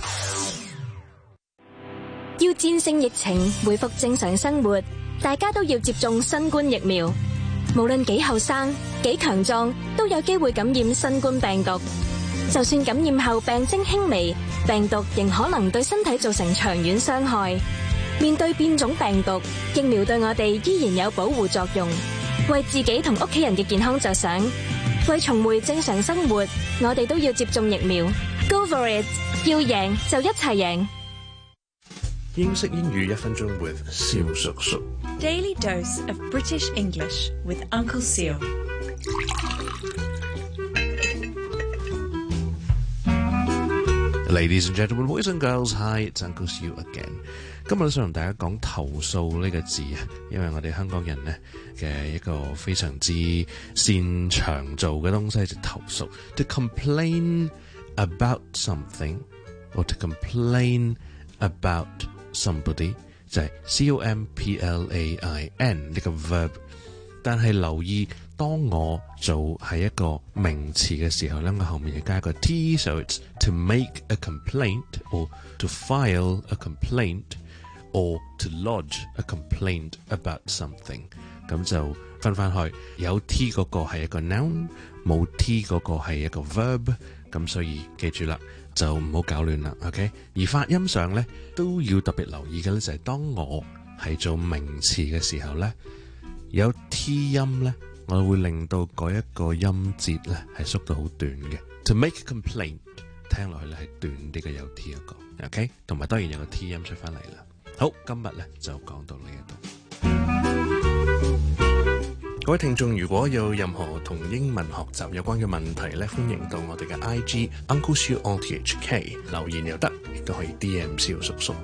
要戰勝疫情，恢復正常生活，大家都要接種新冠疫苗。無論幾後生、幾強壯，都有機會感染新冠病毒。就算感染後病徵輕微，病毒仍可能對身體造成長遠傷害。面對變種病毒，疫苗對我哋依然有保護作用。為自己同屋企人嘅健康着想，為重回正常生活，我哋都要接種疫苗。Go for it！ 要贏就一齊贏。 英式英語一分鐘 with 蕭叔叔。 Daily dose of British English with Uncle Seal。 Ladies and gentlemen, boys and girls, hi, it's Uncle Seal again。今日都想同大家講投訴呢個字啊，因為我哋香港人呢嘅一個非常之擅長做嘅東西就投訴。To complain about something or to complain about somebody 就係 C O M P L A I N 呢個 verb。但係留意，當我做係一個名詞嘅時候咧，我後面要加一個 t，so it's to make a complaint or to file a complaint or to lodge a complaint about something。咁就分翻去，有 t 嗰個係一個 noun， 冇 t 嗰個係一個 verb。咁所以記住啦，就唔好搞亂啦 ，OK？ 而發音上咧都要特別留意嘅咧，就係當我係做名詞嘅時候咧，有 t 音咧，我會令到嗰一個音節咧係縮到好短嘅。To make a complaint 聽落去咧係短啲嘅，有 t 一個 ，OK？ 同埋當然有個 t 音出翻嚟啦。好，今日咧就講到呢一度。各位聽眾，如果有任何同英文學習有關嘅問題咧，歡迎到我哋嘅 I G Uncle Siu O T H K 留言又得，亦都可以 D M 蕭叔叔。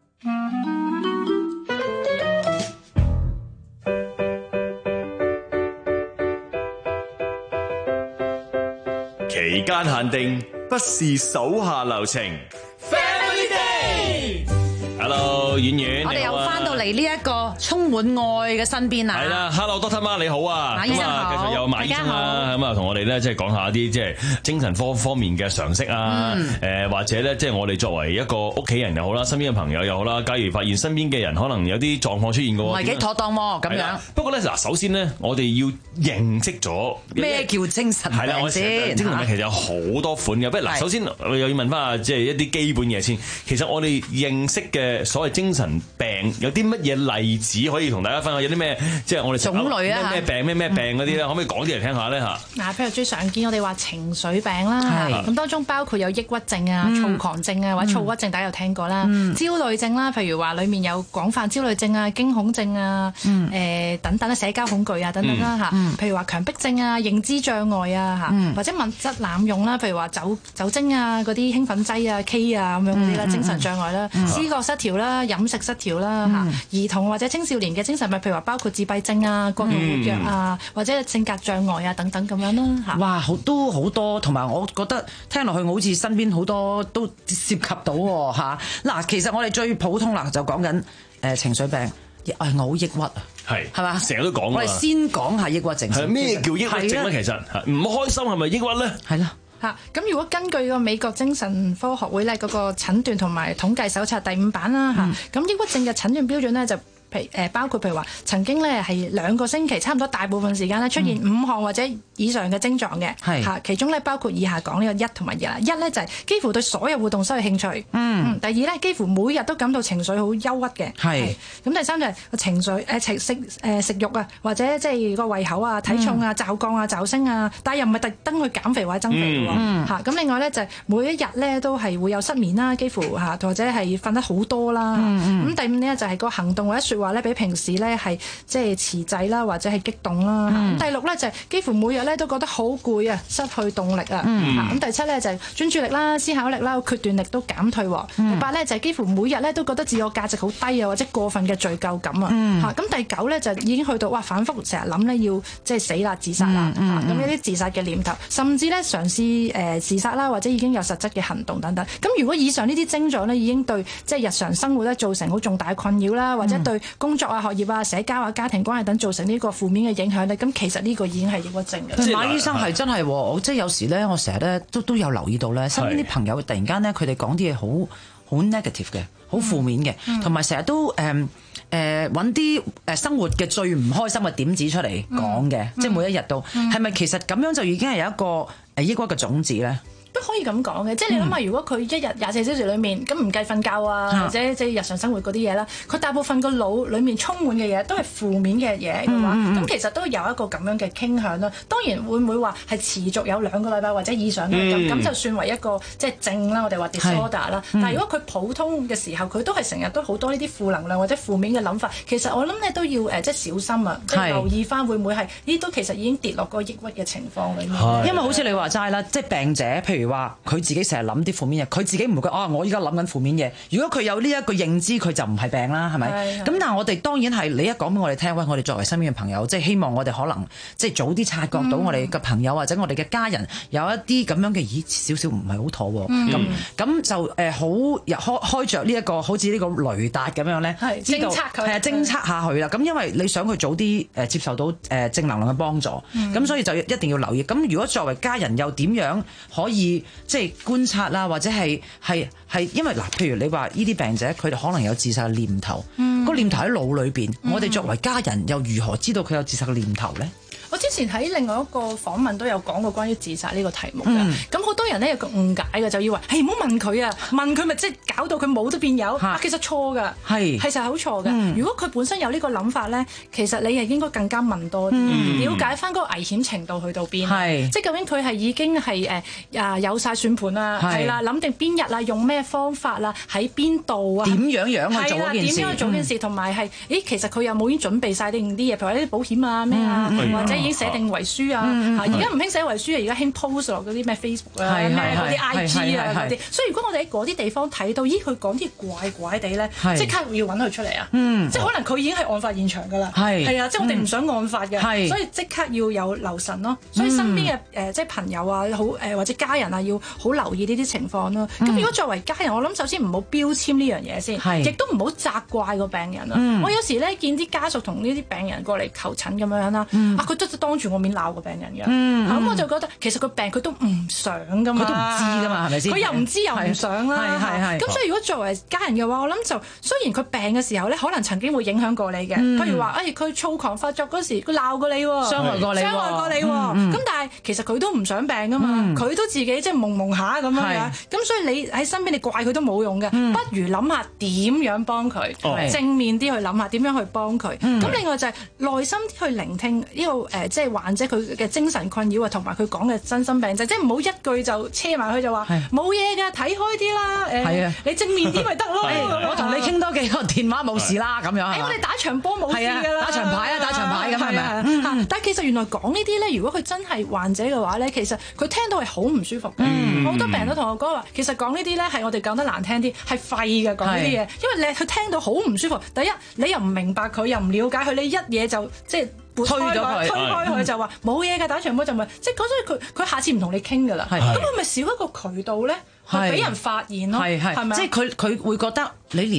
期間限定，不是手下留情。Family Day。Hello， 婉婉， 我哋又翻到嚟呢一個充滿愛嘅身邊啊！ 係啦 ，Hello，Doctor Ma 你好啊， 馬醫生好， 繼續有馬醫生啦，咁啊同我哋咧即係講下啲即係精神科方面嘅常識啊，誒、嗯呃、或者咧即係我哋作為一個屋企人又好啦，身邊嘅朋友又好啦，假如發現身邊嘅人可能有啲狀況出現嘅喎， 唔係幾妥當喎咁樣。不過咧嗱，首先咧我哋要認識咗咩叫精神病先？ 精神病其實有好多款嘅，不如嗱，首先我又要問翻啊，即係一啲基本嘢先。其實我哋認識嘅所謂精神病有啲乜嘢例子可以同大家分享？有啲咩即係我哋種類啊？ 咩病咩咩病嗰啲咧？可唔可以講啲嚟聽下咧嚇？ 嗱，譬如最常見我哋話情緒病啦，咁當中包括有抑鬱症啊、躁狂症啊或者躁鬱症，大家有聽過啦。焦慮症啦，譬如話裡面有廣泛焦慮症啊、驚恐症啊、誒等等啦、社交恐懼啊等等啦嚇。譬如話強迫症啊、認知障礙啊嚇，或者物質濫用啦，譬如話酒酒精啊、嗰啲興奮劑啊、K 啊咁樣嗰啲啦，精神障礙啦、思覺失調啦、飲食失調啦嚇，兒童或者青少年嘅精神病，譬如話包括自閉症啊、過度活躍啊，或者性格障礙啊等等咁樣啦嚇。 哇，好都好多，同埋我覺得聽落去我好似身邊好多都涉及到喎嚇。嗱，其實我哋最普通啦，就講緊誒情緒病，誒我好抑鬱啊，係係嘛， 成日都講。 我哋先講下抑鬱症。 係咩叫抑鬱症咧？其實唔開心係咪抑鬱咧？ 係啦。 嚇，咁如果根據個美國精神科學會咧嗰個診斷同埋統計手冊第五版啦嚇，咁、嗯、抑鬱症嘅診斷標準咧就譬誒包括譬如話曾經咧係兩個星期差唔多大部分時間咧出現五項或者以上嘅症狀嘅嚇，其中咧包括以下講呢個一同埋二啦，一咧就係幾乎對所有活動失去興趣，嗯，第二咧幾乎每日都感到情緒好憂鬱嘅，係，咁第三就係個情緒誒食食誒食慾啊，或者即係個胃口啊、體重啊、驟降啊、驟升啊，但係又唔係特登去減肥或者增肥嘅喎，嚇，咁另外咧就係每一日咧都係會有失眠啦，幾乎嚇，或者係瞓得好多啦，咁第五咧就係個行動或者説話咧比平時咧係即係遲滯啦，或者係激動啦，咁第六咧就係幾乎每日咧都覺得好攰啊，失去動力啊。咁、嗯、第七咧就係專注力啦、思考力啦、決斷力都減退。嗯、第八咧就係幾乎每日咧都覺得自我價值好低啊，或者過分嘅罪疚感啊。嚇、嗯，咁第九咧就已經去到哇反覆成日諗咧要即係死啦、自殺啦。咁呢啲自殺嘅念頭，甚至咧嘗試誒自殺啦，或者已經有實質嘅行動等等。咁如果以上呢啲症狀咧已經對即係日常生活咧造成好重大嘅困擾啦，或者對工作啊、學業啊、社交啊、家庭關係等造成呢個負面嘅影響咧，咁其實呢個已經係抑鬱症嘅。 馬醫生係真係，我即係有時咧，我成日咧都都有留意到咧，身邊啲朋友突然間咧，佢哋講啲嘢好好 negative 嘅，好負面嘅，同埋成日都誒誒揾啲誒生活嘅最唔開心嘅點子出嚟講嘅，嗯、即係每一日都係咪、嗯、其實咁樣就已經係有一個誒抑鬱嘅種子咧？ 都可以咁講嘅，即係你諗下，如果佢一日廿四小時裏面咁唔計瞓覺啊，嗯、或者即係日常生活嗰啲嘢啦，佢大部分個腦裡面充滿嘅嘢都係負面嘅嘢嘅話，咁、嗯嗯、其實都有一個咁樣嘅傾向啦。當然會唔會話係持續有兩個禮拜或者以上咧？咁咁、嗯、就算為一個即係症啦，我哋話 disorder 啦。但係如果佢普通嘅時候，佢都係成日都好多呢啲負能量或者負面嘅諗法，其實我諗你都要誒即係小心啊，即係留意翻會唔會係呢都其實已經跌落個抑鬱嘅情況裡面。 因為好似你話齋啦，即係病者，譬如話佢自己成日諗啲負面嘢，佢自己唔會覺得啊，我依家諗緊負面嘢。如果佢有呢一個認知，佢就唔係病啦，係咪？咁但係我哋當然係你一講俾我哋聽，喂，我哋作為身邊嘅朋友，即係希望我哋可能即係早啲察覺到我哋嘅朋友、嗯、或者我哋嘅家人有一啲咁樣嘅，咦，少少唔係好妥喎。咁咁、嗯、就誒好開開著呢一個好似呢個雷達咁樣咧，偵測佢係啊，偵測下佢啦。咁因為你想佢早啲誒接受到誒正能量嘅幫助，咁、嗯、所以就一定要留意。咁如果作為家人又點樣可以即係觀察啦，或者係係係，因為嗱，譬如你話呢啲病者，佢哋可能有自殺嘅念頭，嗯、個念頭喺腦裏邊，嗯、我哋作為家人又如何知道佢有自殺嘅念頭咧？ 我之前喺另外一個訪問都有講過關於自殺呢個題目嘅，咁好、嗯、多人咧有個誤解嘅，就以為誒唔好問佢啊，問佢咪即係搞到佢冇得變有，啊、其實錯㗎，係其實係好錯嘅。嗯、如果佢本身有呢個諗法咧，其實你係應該更加問多啲，嗯、了解翻嗰個危險程度去到邊，是即係究竟佢係已經係誒啊有晒算盤啦，係啦，諗定邊日啊，用咩方法啦，喺邊度啊，點樣樣去做嗰件事，點樣去做件事，同埋係誒其實佢有冇已經準備晒定啲嘢，譬如啲保險啊咩啊，嗯、或者已經寫定遺書啊，而家唔興寫遺書啊，而家興 post 落嗰啲咩 Facebook 啊，咩嗰啲 I G 啊嗰啲，所以如果我哋喺嗰啲地方睇到，咦佢講啲怪怪地咧，即刻要揾佢出嚟啊，即係可能佢已經係案發現場㗎啦，係啊，即係我哋唔想案發嘅，所以即刻要有留神咯。所以身邊嘅誒即係朋友啊，好誒或者家人啊，要好留意呢啲情況咯。咁如果作為家人，我諗首先唔好標籤呢樣嘢先，亦都唔好責怪個病人啊。我有時咧見啲家屬同呢啲病人過嚟求診咁樣啦，啊佢都當住我面鬧個病人嘅，咁、嗯嗯、我就覺得其實個病佢都唔想噶嘛，佢都唔知噶嘛，係咪先？佢又唔知又唔想啦，係係係。咁所以如果作為家人嘅話，我諗就雖然佢病嘅時候咧，可能曾經會影響過你嘅，嗯、譬如話誒佢躁狂發作嗰時，佢鬧過你，傷害過你，傷害過你。咁、嗯嗯、但係其實佢都唔想病噶嘛，佢、嗯、都自己即係蒙蒙下咁樣樣。咁是所以你喺身邊，你怪佢都冇用嘅，嗯、不如諗下點樣幫佢，哦、正面啲去諗下點樣去幫佢。咁、嗯、另外就係耐心啲去聆聽呢、這個誒、呃，即係患者佢嘅精神困擾啊，同埋佢講嘅真心病症，即係唔好一句就車埋去就話冇嘢㗎，睇開啲啦。誒，你正面啲咪得咯。 我同你傾多幾個電話冇事啦，咁樣。 誒，我哋打場波冇事㗎啦， 打場牌啊，打場牌咁係咪？ 但係其實原來講呢啲咧，如果佢真係患者嘅話咧，其實佢聽到係好唔舒服嘅。好多病人都同我講話，其實講呢啲咧係我哋講得難聽啲，係廢嘅講呢啲嘢，因為你佢聽到好唔舒服。第一，你又唔明白佢，又唔了解佢，你一嘢就即係。推咗佢，推開佢就話冇嘢㗎，打場波就咪即係嗰，所以佢佢下次唔同你傾㗎啦。咁佢咪少一個渠道咧，係俾人發現咯，係咪？ 即係佢佢會覺得你連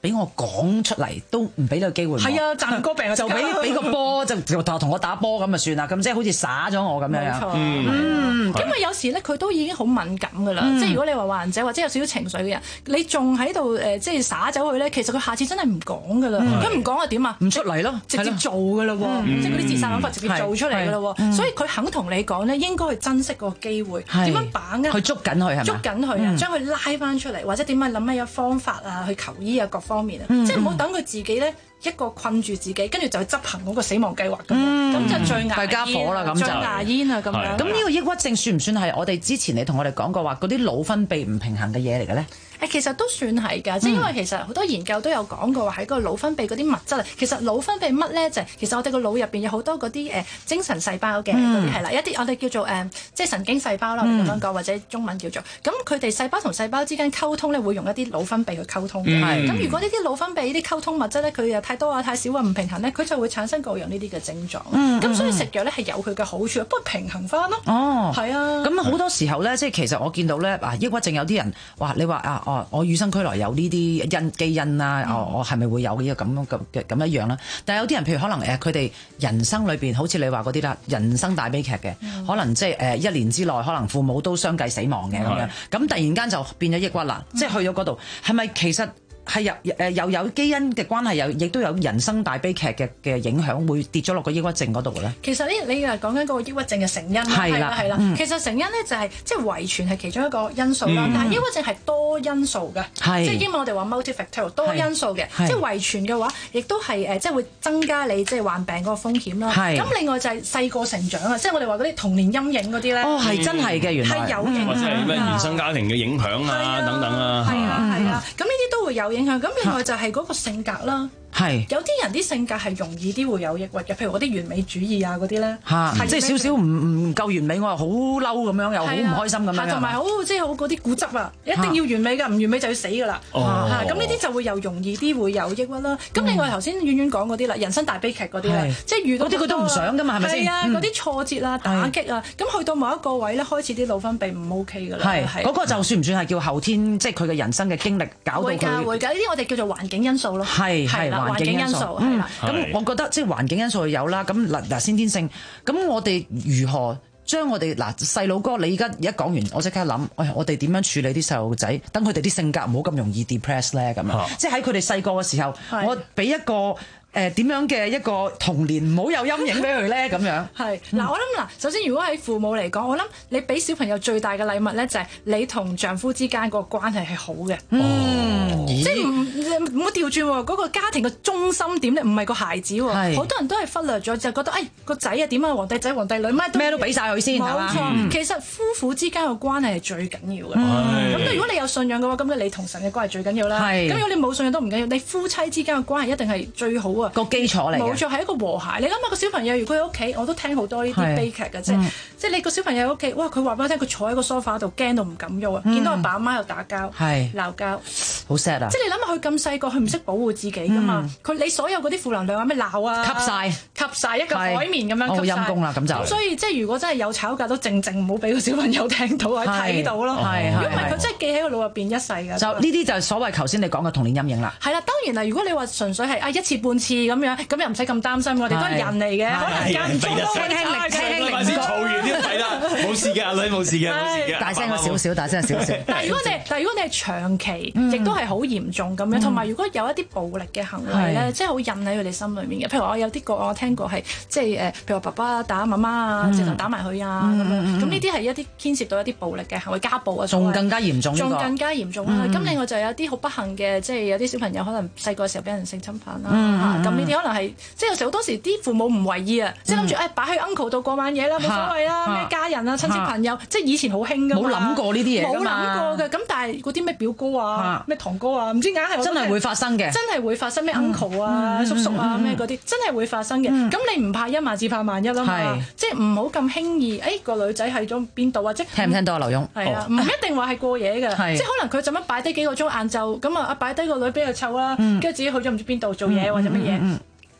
俾我講出嚟都唔俾呢個機會。 係啊，賺個病就俾俾個波就就同我打波咁就算啦，咁即係好似耍咗我咁樣。 冇錯， 嗯， 因為有時咧佢都已經好敏感㗎啦，即係如果你話患者或者有少少情緒嘅人，你仲喺度誒即係耍走佢咧，其實佢下次真係唔講㗎啦，咁唔講啊點啊？ 唔出嚟咯， 直接做㗎啦喎，即係嗰啲自殺諗法直接做出嚟㗎啦喎，所以佢肯同你講咧，應該去珍惜個機會，點樣把握？ 去捉緊佢係咪？ 捉緊佢啊，將佢拉翻出嚟，或者點樣諗咩方法啊，去求醫啊各方面啊，即係唔好等佢自己咧。一個困住自己，跟住就執行嗰個死亡計劃咁樣，咁就最牙家伙啦，咁就最牙煙啊咁樣。 咁呢個抑鬱症算唔算係我哋之前你同我哋講過話嗰啲腦分泌唔平衡嘅嘢嚟嘅咧？ 誒，其實都算係㗎，即係因為其實好多研究都有講過話喺個腦分泌嗰啲物質啊，其實腦分泌乜咧就係其實我哋個腦入邊有好多嗰啲誒精神細胞嘅嗰啲係啦，一啲我哋叫做誒即係神經細胞啦，我哋咁樣講或者中文叫做，咁佢哋細胞同細胞之間溝通咧會用一啲腦分泌去溝通嘅，咁如果呢啲腦分泌呢啲溝通物質咧佢又太多啊太少啊唔平衡咧，佢就會產生各樣呢啲嘅症狀，咁所以食藥咧係有佢嘅好處，不過平衡翻咯。哦，係啊，咁好多時候咧，即係其實我見到咧啊，抑鬱症有啲人話你話啊哦，我與生俱來有呢啲因基因啦，哦，我係咪會有呢個咁樣咁咁一樣啦？但係有啲人譬如可能誒，佢哋人生裏邊好似你話嗰啲啦，人生大悲劇嘅，可能即係誒一年之內可能父母都相繼死亡嘅咁樣，咁突然間就變咗抑鬱啦，即係去咗嗰度，係咪其實？係有誒又有基因嘅關係，又亦都有人生大悲劇嘅嘅影響，會跌咗落個抑鬱症嗰度咧。 其實呢，你係講緊嗰個抑鬱症嘅成因啦，係啦係啦。其實成因咧就係即係遺傳係其中一個因素啦，但係抑鬱症係多因素嘅，即係英文我哋話 multifactorial 多因素嘅，即係遺傳嘅話，亦都係誒即係會增加你即係患病嗰個風險啦。咁另外就係細個成長啊，即係我哋話嗰啲童年陰影嗰啲咧。哦，係真係嘅，原來係有影響，或者係咩原生家庭嘅影響啊等等啊。 係啊係啊，咁呢啲都會有影響。咁另外就係嗰個性格啦。係有啲人啲性格係容易啲會有抑鬱嘅，譬如嗰啲完美主義啊嗰啲咧， 即係少少唔唔夠完美，我又好嬲咁樣，又好唔開心咁樣， 同埋好即係好嗰啲固執啊，一定要完美㗎，唔完美就要死㗎啦。咁呢啲就會又容易啲會有抑鬱啦。咁另外頭先婉婉講嗰啲啦，人生大悲劇嗰啲咧，即係遇到嗰啲佢都唔想㗎嘛，係咪先？係啊，嗰啲挫折啊、打擊啊，咁去到某一個位咧，開始啲腦分泌唔 OK 㗎啦。 係嗰個就算唔算係叫後天，即係佢嘅人生嘅經歷搞到佢？ 會㗎會㗎，呢啲我哋叫做環境因素咯。係係啦，環境因素。 嗯，咁我覺得即係環境因素有啦，咁嗱嗱先天性，咁我哋如何將我哋嗱細佬哥，你而家一講完，我即刻諗，哎，我哋點樣處理啲細路仔，等佢哋啲性格唔好咁容易 depress 咧，咁樣，啊、即係喺佢哋細個嘅時候，是我俾一個。誒點樣嘅一個童年唔好有陰影俾佢咧咁樣？係嗱，我諗嗱，首先如果喺父母嚟講，我諗你俾小朋友最大嘅禮物咧，就係你同丈夫之間個關係係好嘅。嗯，即係唔唔好調轉喎，嗰個家庭嘅中心點咧，唔係個孩子喎。好多人都係忽略咗，就覺得誒個仔啊點啊，皇帝仔皇帝女咩都咩都俾晒佢先，冇錯。其實夫婦之間嘅關係係最緊要嘅。咁如果你有信仰嘅話，咁你同神嘅關係最緊要啦。咁如果你冇信仰都唔緊要，你夫妻之間嘅關係一定係最好。個基礎嚟，冇錯係一個和諧。你諗下個小朋友，如果喺屋企，我都聽好多呢啲悲劇嘅，即係即係你個小朋友喺屋企，哇！佢話俾我聽，佢坐喺個 sofa 度驚到唔敢喐啊，見到阿爸阿媽又打交，鬧交，好 sad 啊！即係你諗下佢咁細個，佢唔識保護自己噶嘛？佢你所有嗰啲負能量啊，咩鬧啊，吸晒，吸晒一個海綿咁樣，好陰功啦咁就。咁所以即係如果真係有吵架，都靜靜唔好俾個小朋友聽到或者睇到咯。如果唔係佢真係記喺個腦入邊一世㗎。就呢啲就係所謂頭先你講嘅童年陰影啦。係啦，當然啦，如果你話純粹係啊一次半次。咁樣，咁又唔使咁擔心，我哋都係人嚟嘅，可能間唔中都輕輕力，輕輕力。先嘈完啲係啦，冇事嘅，阿女冇事嘅，冇事嘅。大聲咗少少，大聲少少。但係如果你，但係如果你係長期，亦都係好嚴重咁樣，同埋如果有一啲暴力嘅行為咧，即係好印喺佢哋心裏面嘅。譬如我有啲個我聽過係，即係誒，譬如話爸爸打媽媽啊，直頭打埋佢啊咁樣。咁呢啲係一啲牽涉到一啲暴力嘅行為，家暴啊，仲更加嚴重。仲更加嚴重啦。咁另外就有啲好不幸嘅，即係有啲小朋友可能細個時候俾人性侵犯啦。咁呢啲可能係，即係有時好多時啲父母唔為意啊，即係諗住誒擺去 uncle 度過晚夜啦，冇所謂啦，咩家人啊、親戚朋友，即係以前好興㗎嘛，冇諗過呢啲嘢㗎嘛，冇諗過嘅。咁但係嗰啲咩表哥啊、咩堂哥啊，唔知硬係真係會發生嘅，真係會發生咩 uncle 啊、叔叔啊咩嗰啲，真係會發生嘅。咁你唔怕一萬至怕萬一啦嘛，即係唔好咁輕易。誒個女仔喺咗邊度啊？即係聽唔聽到啊，劉勇？係啊，唔一定話係過夜嘅，即係可能佢就咁擺低幾個鐘晏晝，咁啊擺低個女俾佢湊啦，跟住自己去咗唔知邊度做嘢或者乜嘢。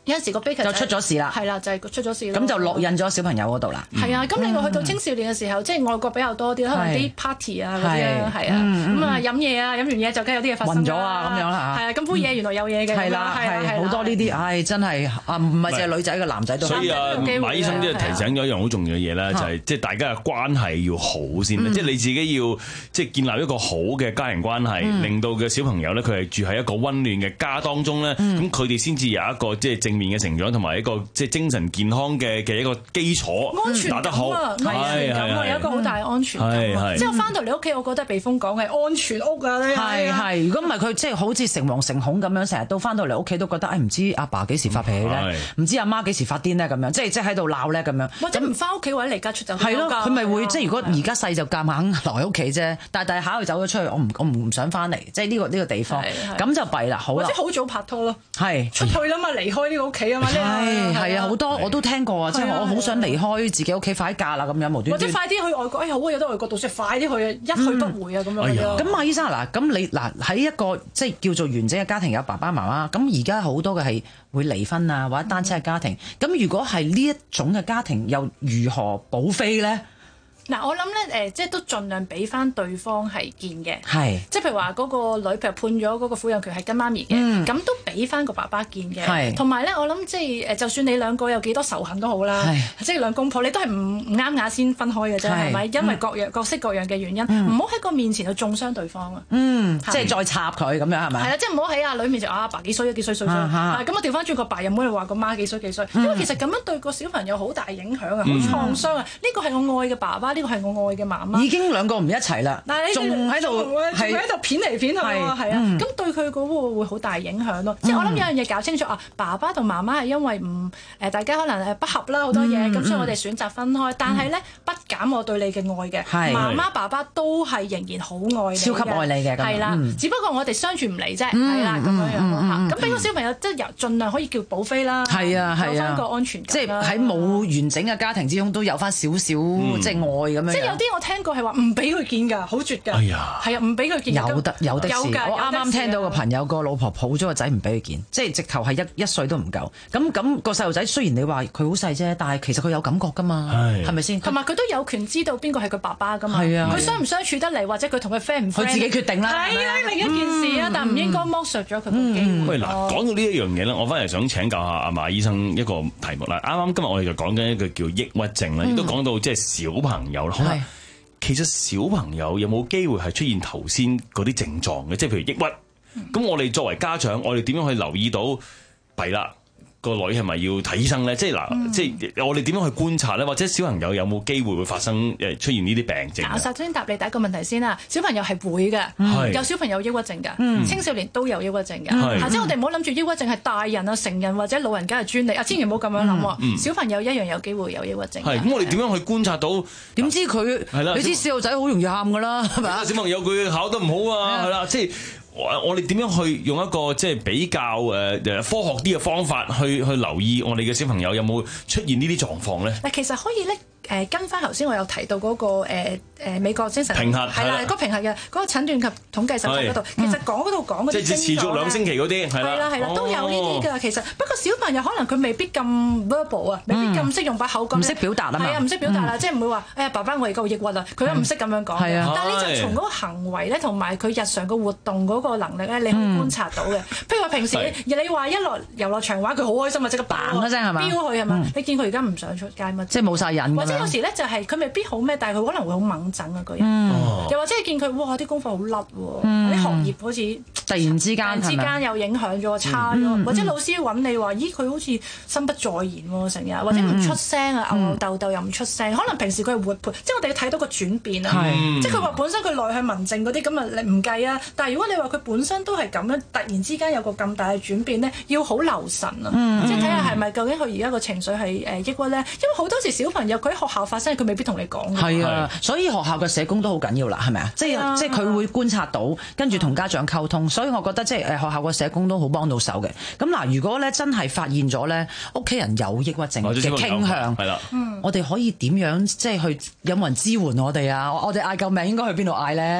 有陣時個悲劇就出咗事啦， 係啦，就係出咗事咯。 咁就落印咗小朋友嗰度啦。 係啊，咁另外去到青少年嘅時候，即係外國比較多啲，可能啲 party 啊嗰啲啊，係啊，咁啊飲嘢啊，飲完嘢就梗有啲嘢發生啦。 暈咗啊咁樣啦嚇。 係啊，咁杯嘢原來有嘢嘅。 係啦，係好多呢啲，唉真係啊，唔係淨係女仔嘅，男仔都。 所以啊，馬醫生即係提醒咗一樣好重要嘅嘢咧，就係即係大家嘅關係要好先，即係你自己要即係建立一個好嘅家庭關係，令到嘅小朋友咧佢係住喺一個溫暖嘅家當中咧，咁佢哋先至有一個即係正面嘅成長同埋一個即係精神健康嘅嘅一個基礎， 安全感啊，安全感啊，有一個好大安全感啊。之後翻到嚟屋企，我覺得避風港係安全屋啊， 係係。如果唔係佢即係好似誠惶誠恐咁樣，成日都翻到嚟屋企都覺得誒唔知阿爸幾時發脾氣咧，唔知阿媽幾時發癲咧咁樣，即係即係喺度鬧咧咁樣。 或者唔翻屋企或者離家出走。 係咯，佢咪會即係如果而家細就夾硬留喺屋企啫，但係第下佢走咗出去，我唔我唔想翻嚟，即係呢個呢個地方，咁就弊啦。好啦， 或者好早拍拖咯， 係出去啦嘛，離開呢個屋企啊嘛， 係係啊，好多我都聽過啊，即係我好想離開自己屋企，快啲嫁啦咁樣無端端。 或者快啲去外國，哎好啊，有得外國讀書，快啲去啊，一去不回啊咁樣。 咁馬醫生嗱，咁你嗱喺一個即係叫做完整嘅家庭有爸爸媽媽，咁而家好多嘅係會離婚啊或者單親嘅家庭，咁如果係呢一種嘅家庭，又如何補飛咧？ 嗱，我諗咧誒，即係都盡量俾翻對方係見嘅， 係即係譬如話嗰個女譬如判咗嗰個撫養權係跟媽咪嘅，咁都俾翻個爸爸見嘅，同埋咧我諗即係誒，就算你兩個有幾多仇恨都好啦，即係兩公婆你都係唔唔啱眼先分開嘅啫，係咪？因為各樣各式各樣嘅原因，唔好喺個面前去中傷對方啊， 嗯，即係再插佢咁樣係咪？ 係啦，即係唔好喺阿女面前阿爸幾衰幾衰衰衰，咁我調翻轉個爸又唔好話個媽幾衰幾衰，因為其實咁樣對個小朋友好大影響啊，好創傷啊，呢個係我愛嘅爸爸，呢個係我愛嘅媽媽， 已經兩個唔一齊啦，仲喺度仲喺度片嚟片去啊，係啊，咁對佢嗰個會好大影響咯。即係我諗有樣嘢搞清楚啊，爸爸同媽媽係因為唔誒大家可能誒不合啦好多嘢，咁所以我哋選擇分開。但係咧不減我對你嘅愛嘅，媽媽爸爸都係仍然好愛你， 超級愛你嘅， 係啦。只不過我哋相處唔嚟啫，係啦咁樣樣咯嚇。咁俾個小朋友即係由盡量可以叫補飛啦， 係啊係啊， 有翻個安全感， 即係喺冇完整嘅家庭之中都有翻少少即係愛咁樣。 即係有啲我聽過係話唔俾佢見㗎，好絕㗎。係啊，係啊，唔俾佢見。 有得有的事，我啱啱聽到個朋友個老婆抱咗個仔唔俾佢見，即係直頭係一一歲都唔夠。咁咁個細路仔雖然你話佢好細啫，但係其實佢有感覺㗎嘛，係咪先？ 同埋佢都有權知道邊個係佢爸爸㗎嘛。係啊，佢相唔相處得嚟，或者佢同佢 friend 唔 friend， 佢自己決定啦。 係啦，另一件事啊，但唔應該剝削咗佢個機會。 喂嗱，講到呢一樣嘢咧，我翻嚟想請教下阿馬醫生一個題目啦。啱啱今日我哋就講緊一個叫抑鬱症啦，亦都講到即係小朋友啦。好啦，其實小朋友有冇機會係出現頭先嗰啲症狀嘅？即係譬如抑鬱，咁我哋作為家長，我哋點樣去留意到弊啦？個女係咪要睇醫生咧？即係嗱，嗯、即係我哋點樣去觀察咧？或者小朋友有冇機會會發生誒出現呢啲病症？ 我首先答你第一個問題先啦。小朋友係會嘅， 嗯、 有小朋友抑鬱症嘅， 嗯、 青少年都有抑鬱症嘅。 嗯、 即係我哋唔好諗住抑鬱症係大人啊、成人或者老人家嘅專利啊，千祈唔好咁樣諗喎。嗯、小朋友一樣有機會有抑鬱症。 係咁，我哋點樣去觀察到？ 點知佢係啦？你知細路仔好容易喊㗎啦，係咪？ 小朋友佢考得唔好啊，係啦，即係。我我哋點樣去用一個即係比較誒誒科學啲嘅方法去去留意我哋嘅小朋友有冇出現呢啲狀況咧？ 嗱，其實可以咧。誒跟翻頭先我有提到嗰個誒誒美國精神評核係啦，嗰評核嘅嗰個診斷及統計手冊嗰度，其實講嗰度講嗰啲即係持續兩星期嗰啲係啦係啦，都有呢啲㗎。其實不過小朋友可能佢未必咁 verbal 啊，未必咁識用把口講， 唔識表達啊嘛， 係啊，唔識表達啦，即係唔會話誒爸爸我而家好抑鬱啊，佢都唔識咁樣講。係啊，但係你就從嗰個行為咧，同埋佢日常嘅活動嗰個能力咧，你可以觀察到嘅。譬如話平時你話一落遊樂場玩，佢好開心啊，即刻嘭一聲係嘛，飆去係嘛？你見佢而家唔想出街嘛？ 即係冇晒癮。 或者有時咧就係。佢未必好咩，但係佢可能會好猛整啊個人，嗯、又或者係見佢哇啲功課好甩喎，啲、嗯、學業好似突然之間突然之間又影響咗差咗，嗯、或者老師揾你話，咦佢好似心不在焉喎成日，或者唔出聲啊，吽吽豆豆又唔出聲，可能平時佢係活潑，即係我哋要睇到個轉變啊，嗯、即係佢話本身佢內向文靜嗰啲咁啊，你唔計啊，但係如果你話佢本身都係咁樣，突然之間有個咁大嘅轉變咧，要好留神啊，嗯、即係睇下係咪究竟佢而家個情緒係誒抑鬱咧，因為好多時小朋友佢喺學校發生，佢未必同你講。 係啊，所以學校嘅社工都好緊要啦，係咪啊？即係即係佢會觀察到，跟住同家長溝通，所以我覺得即係誒學校嘅社工都好幫到手嘅。咁嗱，如果咧真係發現咗咧屋企人有抑鬱症嘅傾向，係啦，我哋可以點樣即係去有冇人支援我哋啊？我哋嗌救命應該去邊度嗌咧？ 誒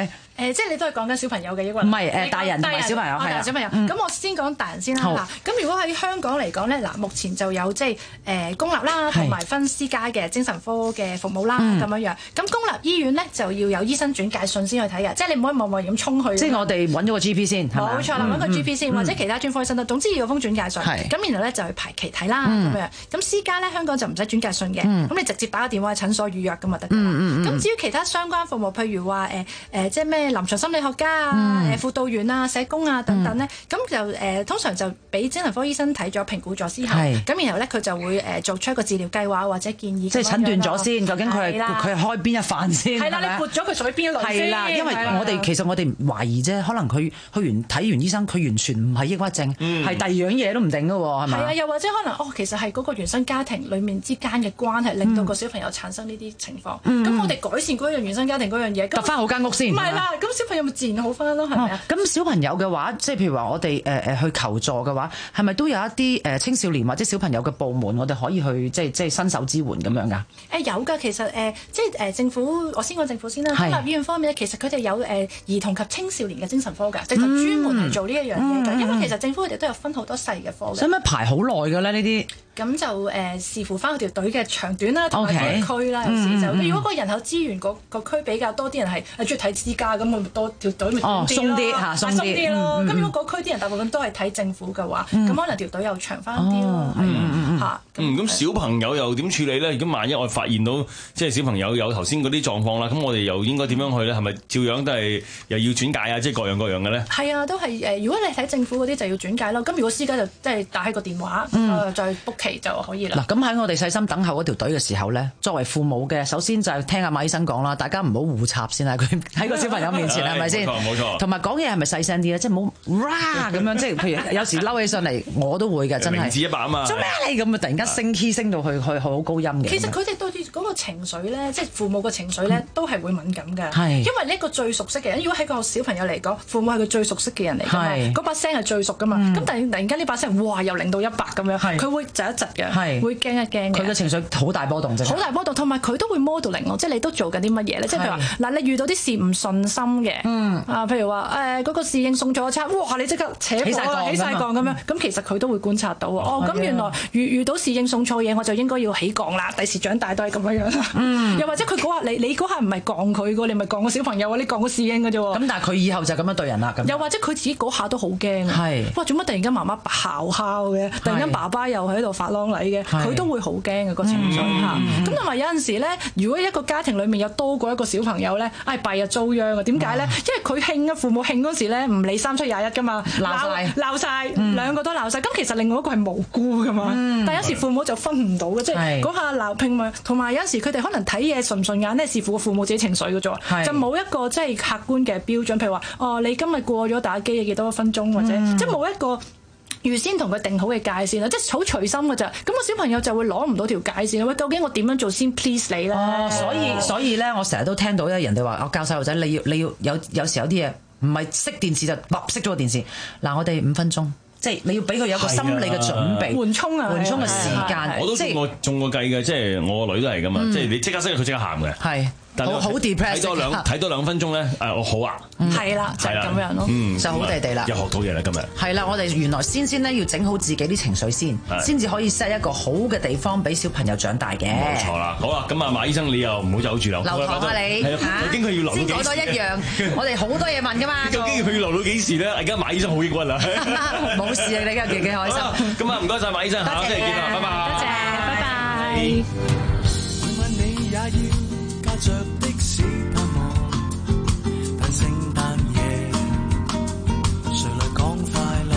誒，即係你都係講緊小朋友嘅抑鬱， 唔係誒大人同埋小朋友係啊， 小朋友。咁我先講大人先啦。嗱，咁如果喺香港嚟講咧，嗱，目前就有即係誒公立啦，同埋分私家嘅精神科嘅服務啦，咁樣樣。咁公立醫院咧就要有醫生轉介信先去睇嘅，即係你唔可以望望咁衝去。 即係我哋揾咗個 G P 先， 冇錯啦，揾個 G P 先，或者其他專科醫生都，總之要有封轉介信。咁然後咧就去排期睇啦，咁樣。咁私家咧香港就唔使轉介信嘅，咁你直接打個電話去診所預約咁就得㗎啦。咁至於其他相關服務，譬如話誒誒，即係咩臨床心理學家啊、誒輔導員啊、社工啊等等咧，咁就誒通常就俾精神科醫生睇咗評估咗之後，咁然後咧佢就會誒做出一個治療計劃或者建議。 即係診斷咗先，究竟佢係佢係開邊一範先？ 係啦，你撥咗佢屬於邊一類先？ 係啦，因為我哋其實我哋懷疑啫，可能佢去完睇完醫生，佢完全唔係抑鬱症，係第二樣嘢都唔定㗎喎，係咪？ 係啊，又或者可能哦，其實係嗰個原生家庭裡面之間嘅關係，令到個小朋友產生呢啲情況。咁我哋改善嗰樣原生家庭嗰樣嘢， 揼翻好間屋先。 唔係啦，咁小朋友咪自然好翻咯，係咪啊？ 咁小朋友嘅話，即係譬如話我哋誒誒去求助嘅話，係咪都有一啲誒青少年或者小朋友嘅部門，我哋可以去即係即係伸手支援咁樣㗎？ 誒有㗎，其實誒即係誒政府，我先講政府先啦。公立醫院方面咧，其實佢哋有誒兒童及青少年嘅精神科㗎，直頭專門係做呢一樣嘢㗎。因為其實政府佢哋都有分好多細嘅科嘅。 使唔使排好耐㗎咧？呢啲？ 咁就誒視乎翻佢條隊嘅長短啦，同埋嗰個區啦。有時就如果個人口資源個個區比較多啲人係係中意睇私家咁，咪多條隊咪短啲咯，鬆啲嚇，鬆啲咯。咁如果個區啲人大部分都係睇政府嘅話，咁可能條隊又長翻啲咯，係嚇。 嗯，咁小朋友又點處理咧？如果萬一我發現到即係小朋友有頭先嗰啲狀況啦，咁我哋又應該點樣去咧？係咪照樣都係又要轉介啊？即係各樣各樣嘅咧？ 係啊，都係誒。如果你睇政府嗰啲就要轉介咯。咁如果私家就即係打起個電話，再 book 期就可以啦。 嗱，咁喺我哋細心等候嗰條隊嘅時候咧，作為父母嘅，首先就係聽阿馬醫生講啦，大家唔好互插先啦，佢喺個小朋友面前係咪先？ 冇錯冇錯。 同埋講嘢係咪細聲啲咧？即係唔好哇咁樣，即係譬如有時嬲起上嚟，我都會嘅，真係。 明字一百啊嘛。 做咩你咁啊？突然間升 key 升到去去好高音嘅。 其實佢哋對嗰個情緒咧，即係父母嘅情緒咧，都係會敏感㗎。係。因為呢一個最熟悉嘅人，如果喺個小朋友嚟講，父母係佢最熟悉嘅人嚟㗎嘛，嗰把聲係最熟㗎嘛。咁突然突然間呢把聲，哇又零到一百咁樣，佢會窒一窒嘅，會驚一驚。 佢嘅情緒好大波動啫， 好大波動，同埋佢都會 modeling 咯，即係你都做緊啲乜嘢咧？即係譬如話嗱，你遇到啲事唔順心嘅，啊，譬如話誒嗰個侍應送錯餐，哇！你即刻扯火起晒槓咁樣，咁其實佢都會觀察到哦。咁原來遇遇到侍應送錯嘢，我就應該要起槓啦。第時長大都係咁樣樣。又或者佢嗰下你你嗰下唔係槓佢嘅，你咪槓個小朋友啊，你槓個侍應嘅啫喎。 咁但係佢以後就咁樣對人啦。 又或者佢自己嗰下都好驚。係。哇！做乜突然間媽媽咆哮嘅？突然間爸爸又喺度發啷禮嘅？佢都會好驚嘅個情緒嚇。咁同埋有陣時咧，如果一個家庭裡面有多過一個小朋友咧，唉弊啊遭殃啊！點解咧？因為佢興啊，父母興嗰時咧唔理三七廿一噶嘛，鬧曬鬧曬，兩個都鬧晒。咁其實另外一個係無辜噶嘛。但有時父母就分唔到嘅，即係嗰下鬧拼咪。同埋有陣時佢哋可能睇嘢順唔順眼咧，視乎個父母自己情緒嘅啫，就冇一個即係客觀嘅標準。譬如話，哦，你今日過咗打機幾多分鐘，或者即係冇一個預先同佢定好嘅界線啦，即係好隨心嘅咋。咁個小朋友就會攞唔到條界線。喂，究竟我點樣做先 please 你咧？ 哦，所以所以咧，我成日都聽到咧，人哋話我教細路仔，你要你要有有時有啲嘢唔係熄電視就啪熄咗個電視。嗱，我哋五分鐘，即係你要俾佢有個心理嘅準備， 緩衝啊， 緩衝嘅時間。 我都中過中過計嘅，即係我個女都係噶嘛，即係你即刻熄佢即刻喊嘅。係。 好好 depressed， 睇多兩睇多兩分鐘咧，誒我好啊， 係啦，就係咁樣咯， 就好地地啦， 又學到嘢啦今日。 係啦，我哋原來先先咧要整好自己啲情緒先，先至可以 set 一個好嘅地方俾小朋友長大嘅。 冇錯啦，好啊，咁啊馬醫生你又唔好走住啦， 留堂啊你， 究竟佢要留到幾時？ 先講多一樣，我哋好多嘢問噶嘛。 究竟佢要留到幾時咧？而家馬醫生好抑鬱啦。 冇事啊，你今日幾幾開心。 咁啊唔該晒馬醫生，下個星期見啦，拜拜。 多謝，拜拜。 問你也要駕着的士探望，但聖誕夜誰來講快樂？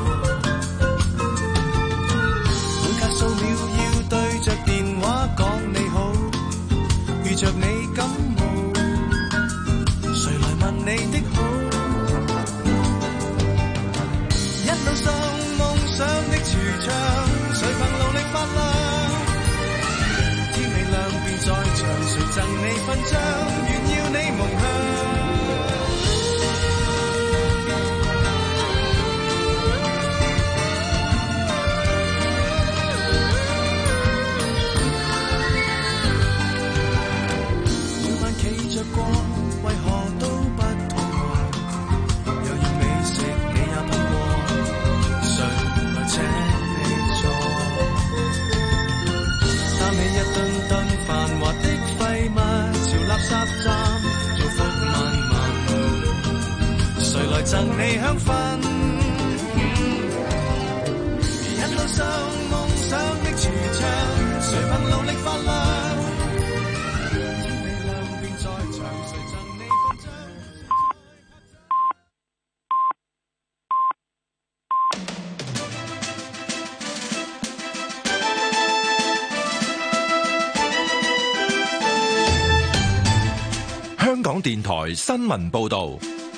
每隔數秒要對着電話講你好，遇着你感冒，誰來問你的好？一路上夢想的櫥窗，誰憑努力發亮？ 來贈你香薰。一路上夢想的櫥窗，誰憑努力發亮？天未亮便在場，誰贈你勳章？ 香港電台新聞報道。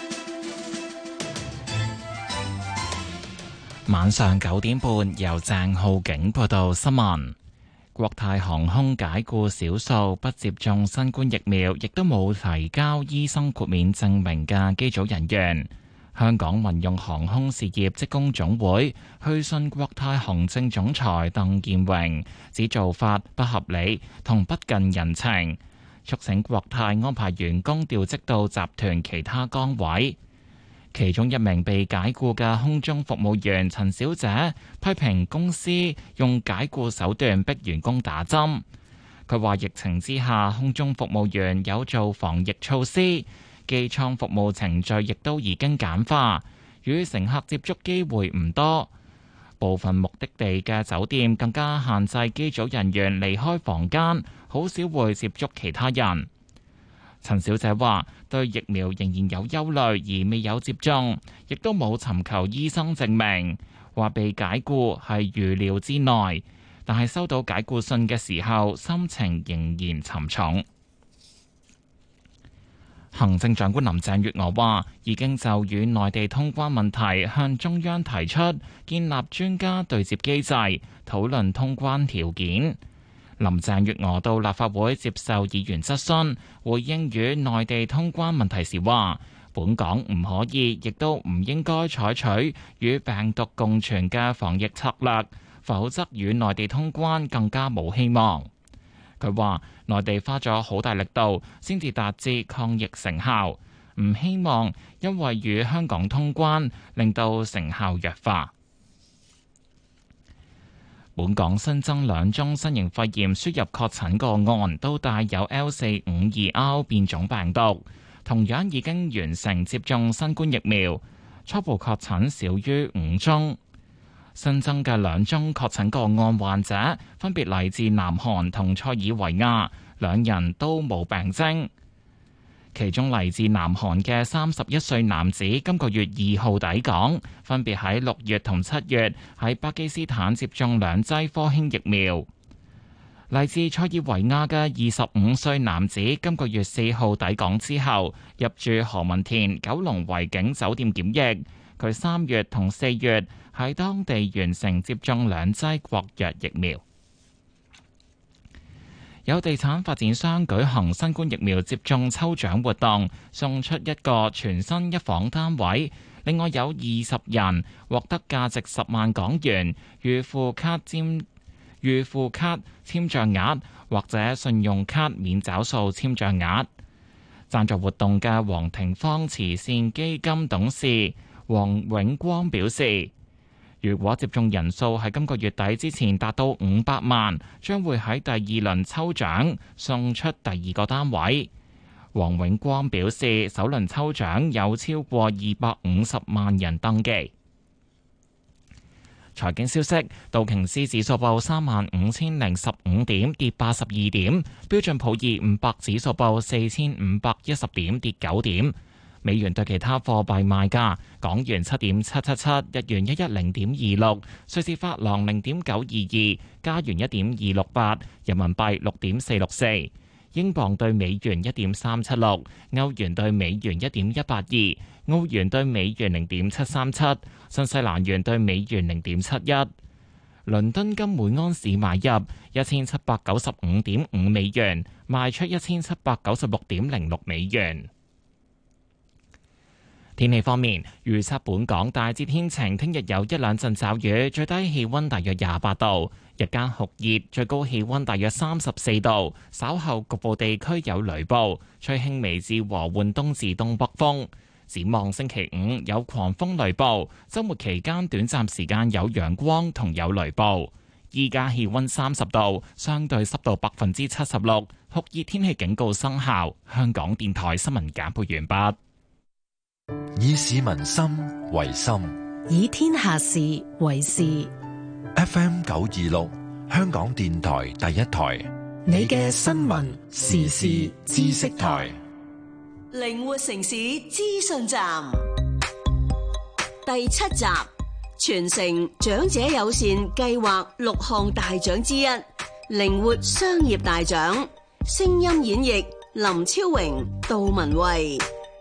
晚上九點半，由鄭浩景報道新聞。國泰航空解僱少數不接種新冠疫苗，亦都冇提交醫生豁免證明嘅機組人員。香港民用航空事業職工總會去信國泰行政總裁鄧健榮，指做法不合理同不近人情，促請國泰安排員工調職到集團其他崗位。其中一名被解僱嘅空中服務員陳小姐批評公司用解僱手段逼員工打針。佢話疫情之下，空中服務員有做防疫措施，機艙服務程序亦都已經簡化，與乘客接觸機會唔多。部分目的地嘅酒店更加限制機組人員離開房間，好少會接觸其他人。陳小姐話對疫苗仍然有憂慮，而未有接種，亦都冇尋求醫生證明，話被解僱係預料之內，但係收到解僱信嘅時候，心情仍然沉重。行政長官林鄭月娥話已經就與內地通關問題向中央提出建立專家對接機制，討論通關條件。林鄭月娥到立法會接受議員質詢，回應與內地通關問題時話，本港唔可以，亦都唔應該採取與病毒共存嘅防疫策略，否則與內地通關更加冇希望。佢話內地花咗好大力度先至達至抗疫成效，唔希望因為與香港通關令到成效弱化。本港新增兩宗新型肺炎輸入確診個案，都帶有 L 四五二 R 變種病毒，同樣已經完成接種新冠疫苗，初步確診少於五宗。新增嘅兩宗確診個案患者分別嚟自南韓同塞爾維亞，兩人都冇病徵。其中嚟自南韓嘅三十一歲男子今個月二號抵港，分別喺六月同七月喺巴基斯坦接種兩劑科興疫苗。嚟自塞爾維亞嘅二十五歲男子今個月四號抵港之後，入住何文田九龍維景酒店檢疫。佢三月同四月喺當地完成接種兩劑國藥疫苗。有地產發展商舉行新冠疫苗接種抽獎活動，送出一個全新一房單位，另外有二十人獲得價值十萬港元預付卡簽預付卡簽賬額或者信用卡免找數簽賬額。贊助活動嘅黃庭芳慈善基金董事黃永光表示，如果接種人數喺今個月底之前達到五百萬，將會喺第二輪抽獎送出第二個單位。黃永光表示，首輪抽獎有超過二百五十萬人登記。財經消息，道瓊斯指數報三萬五千零十五點，跌八十二點；標準普爾五百指數報四千五百一十點，跌九點。美元對其他貨幣賣價：港元七點七七七，日元一一零點二六，瑞士法郎零點九二二，加元一點二六八，人民幣六點四六四，英鎊對美元一點三七六，歐元對美元一點一八二，澳元對美元零點七三七，新西蘭元對美元零點七一。倫敦金每安士買入一千七百九十五點五美元，賣出一千七百九十六點零六美元。天氣方面，預測本港大致天晴，聽日有一兩陣驟雨，最低氣溫大約廿八度，日間酷熱，最高氣溫大約三十四度。稍後局部地區有雷暴，吹輕微至和緩東至東北風。展望星期五有狂風雷暴，週末期間短暫時間有陽光同有雷暴。依家氣溫三十度，相對濕度百分之七十六，酷熱天氣警告生效。香港電台新聞簡報完畢。 以市民心為心， 以天下事為事。 F M 九二六，香港電台第一台， 你嘅新聞時事知識台， 靈活城市資訊站第七集，全城長者友善計劃六項大獎之一，靈活商業大獎。聲音演繹林超榮、杜文慧。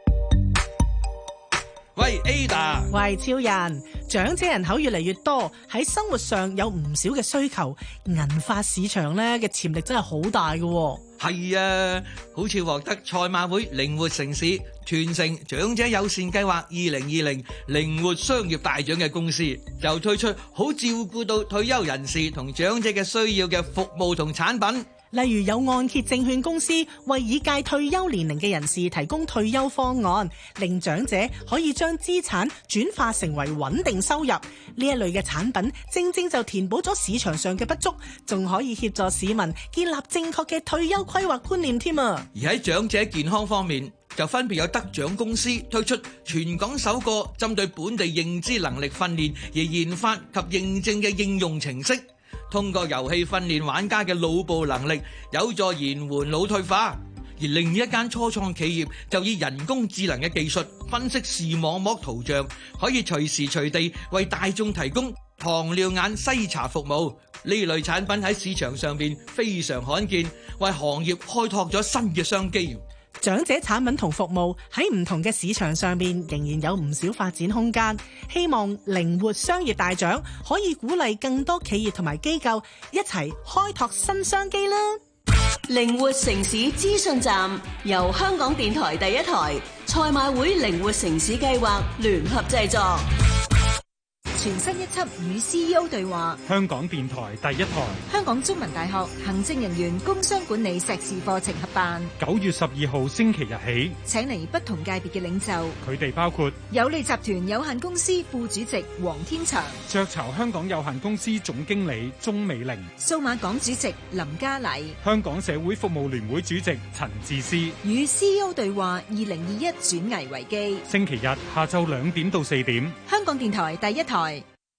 喂 Ada， 喂超人，長者人口越嚟越多，喺生活上有唔少嘅需求，銀髮市場咧嘅潛力真係好大嘅。 係啊，好似獲得賽馬會靈活城市全城長者友善計劃二零二零靈活商業大獎嘅公司，就推出好照顧到退休人士同長者嘅需要嘅服務同產品。 例如有按揭證券公司為已屆退休年齡嘅人士提供退休方案，令長者可以將資產轉化成為穩定收入。呢一類嘅產品正正就填補咗市場上嘅不足，仲可以協助市民建立正確嘅退休規劃觀念添啊！ 而喺長者健康方面，就分別有得獎公司推出全港首個針對本地認知能力訓練而研發及認證嘅應用程式，通過遊戲訓練玩家嘅腦部能力，有助延緩腦退化。而另一間初創企業就以人工智能嘅技術分析視網膜圖像，可以隨時隨地為大眾提供糖尿眼篩查服務。呢類產品喺市場上邊非常罕見，為行業開拓咗新嘅商機。 長者產品同服務喺唔同嘅市場上面仍然有唔少發展空間，希望靈活商業大獎可以鼓勵更多企業同埋機構一齊開拓新商機啦。 靈活城市資訊站由香港電台第一台、賽馬會靈活城市計劃聯合製作。 全新一輯與 C E O 對話， 香港電台第一台， 香港中文大學行政人員工商管理碩士課程合辦。 九月十二號星期日起， 請嚟不同界別嘅領袖， 佢哋包括有利集團有限公司副主席黃天祥、 雀巢香港有限公司總經理鍾美玲、 數碼港主席林嘉麗、 香港社會服務聯會主席陳智思。 與 C E O 對話二零二一轉危為機， 星期日下晝兩點到四點， 香港電台第一台。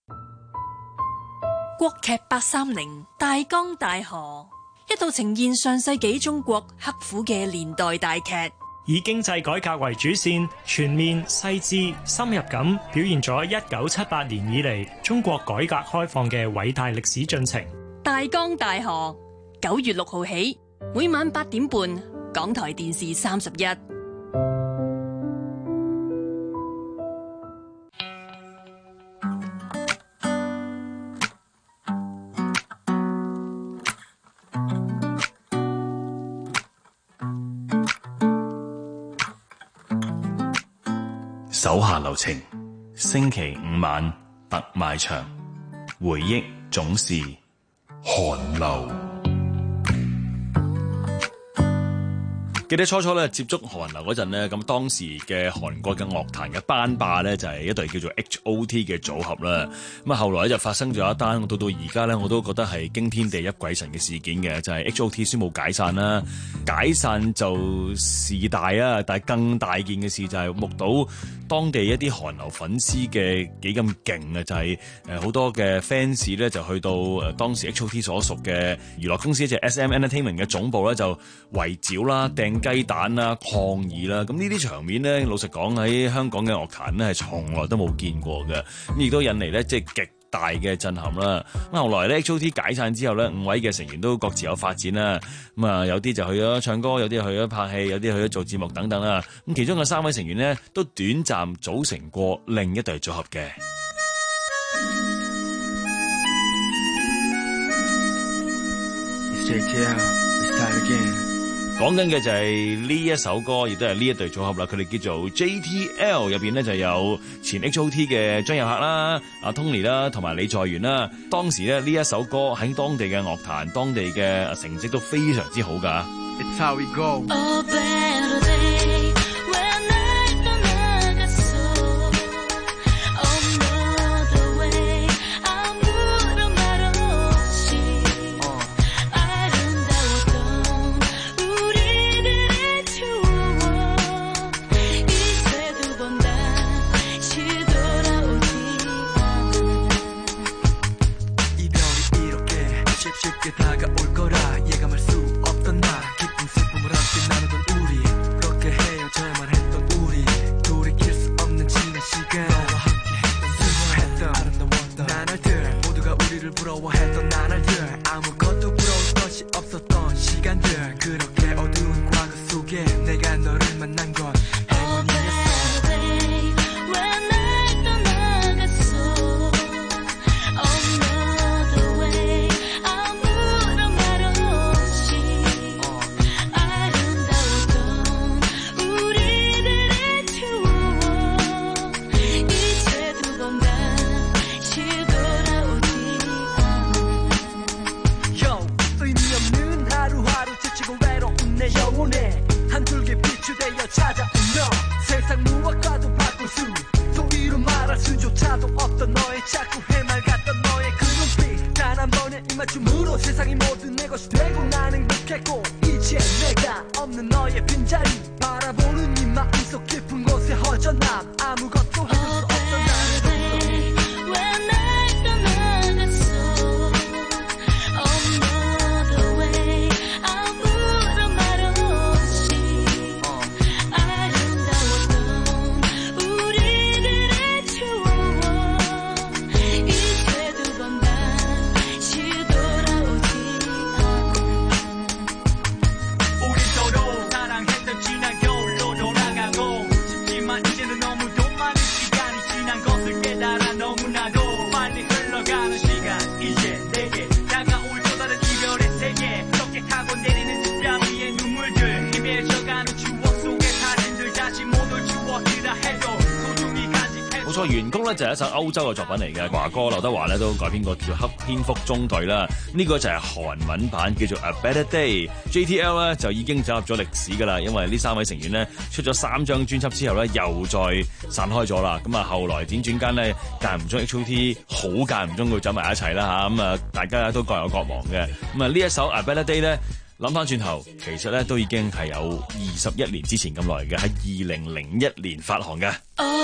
國劇八三零大江大河，一道呈現上世紀中國刻苦嘅年代大劇， 以經濟改革為主線，全面、細緻、深入咁表現咗一九七八年以嚟中國改革開放嘅偉大歷史進程。 大江大河，九月六號起，每晚八點半，港台電視三十一。 手下留情，星期五晚特賣場，回憶總是寒流。記得初初咧接觸韓流嗰陣咧，咁當時嘅韓國嘅樂壇嘅班霸咧就係一隊叫做 H O T 嘅組合啦。咁啊後來就發生咗一單，到到而家咧我都覺得係驚天地泣鬼神嘅事件嘅，就係 H O T 宣布解散啦。解散就事大啊，但係更大件嘅事就係目睹當地一啲韓流粉絲嘅幾咁勁啊！就係誒好多嘅 fans 咧就去到誒當時 H O T 所屬嘅娛樂公司，即係 S M Entertainment 嘅總部咧就圍剿啦、掟雞蛋啦、抗議啦。咁呢啲場面咧，老實講喺香港嘅樂壇咧係從來都冇見過嘅，咁亦都引嚟咧即係極大嘅震撼啦。咁後來咧 H O T 解散之後咧，五位嘅成員都各自有發展啦。咁啊有啲就去咗唱歌，有啲去咗拍戲，有啲去咗做節目等等啦。咁其中嘅三位成員咧都短暫組成過另一隊組合嘅。講緊嘅就係呢一首歌，亦都係呢一隊組合啦。佢哋叫做 J T L， 入邊咧就有前 H O T 嘅張佑赫啦、阿 Tony 啦，同埋李在元啦。當時咧呢一首歌喺當地嘅樂壇、當地嘅成績都非常之好噶。It's how we go. 冇錯，員工咧就係一首歐洲嘅作品嚟嘅，華哥劉德華咧都改編過叫做《黑蝙蝠中隊》啦。呢、這個就係韓文版，叫做 A Better Day。J T L 咧就已經走入咗歷史噶啦，因為呢三位成員咧出咗三張專輯之後咧，又再散開咗啦。咁啊，後來輾轉間咧間唔中 H O T 好間唔中會走埋一齊啦嚇。咁啊，大家都各有各忙嘅。咁啊，呢一首 A Better Day 咧，諗翻轉頭，其實咧都已經係有二十一年之前咁耐嘅，喺二零零一年發行嘅。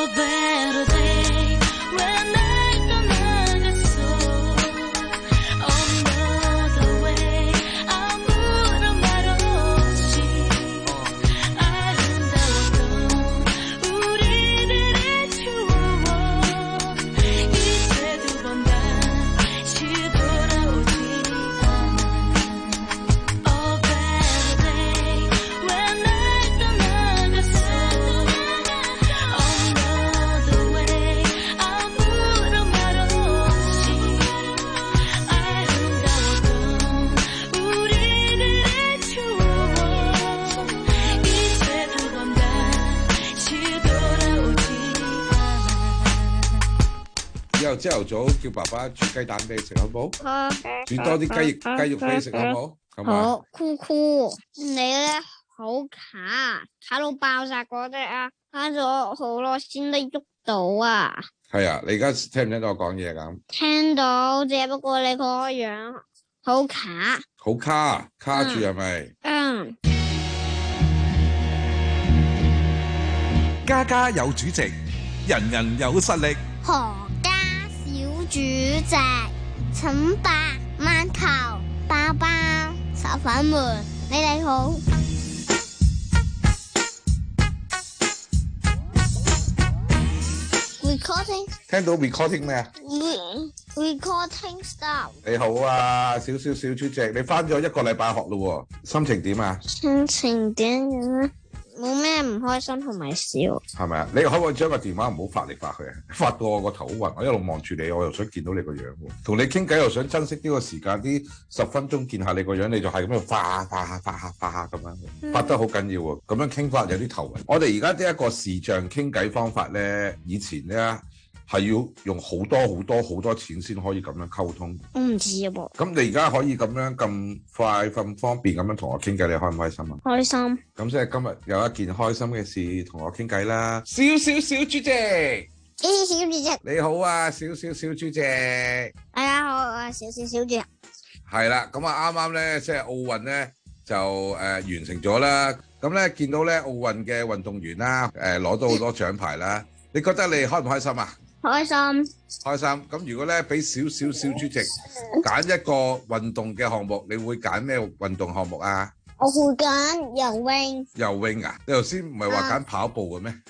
之後朝頭早叫爸爸煮雞蛋俾你食好唔好？好。煮多啲雞翼雞肉俾你食好唔好？咁好。酷酷，你咧好卡，卡到爆炸嗰隻啊！卡咗好耐先得喐到啊！ 係啊，你而家聽唔聽到我講嘢咁？ 聽到，只不過你個樣好卡。 好卡，卡住係咪？ 嗯。 家家有主席，人人有實力。 何家小主席，請白饅頭、包包、炒粉們，你哋好。Recording 聽到 recording 咩啊 ？Recording stop。 你好啊，小小小主席，你翻咗一個禮拜學咯，心情點啊？ 心情點樣？冇咩唔開心同埋笑， 係咪啊？你可唔可以將個電話唔好發嚟發去啊？發到我個頭好暈，我一路望住你，我又想見到你個樣喎。同你傾偈又想珍惜呢個時間，啲十分鐘見下你個樣，你就係咁樣發發下發下發下咁樣，發得好緊要喎。咁樣傾法有啲頭暈。我哋而家呢一個視像傾偈方法咧，以前咧係要用好多好多好多錢先可以咁樣溝通。 我唔知啊噃。 咁你而家可以咁樣咁快咁方便咁樣同我傾偈，你開唔開心啊？ 開心。 咁即係今日有一件開心嘅事同我傾偈啦。小小小主席， 小小小主席， 你好啊，小小小主席。 大家好，我係小小小主席。 係啦，咁啊啱啱咧，即係奧運咧就誒、呃、完成咗啦。咁咧見到咧奧運嘅運動員啦，誒、呃、攞到好多獎牌啦。你覺得你開唔開心啊？ 開心， 開心。咁如果咧俾小小小主席揀一個運動嘅項目，你會揀咩運動項目啊？ 我會揀游泳。 游泳啊？你頭先唔係話揀跑步嘅咩？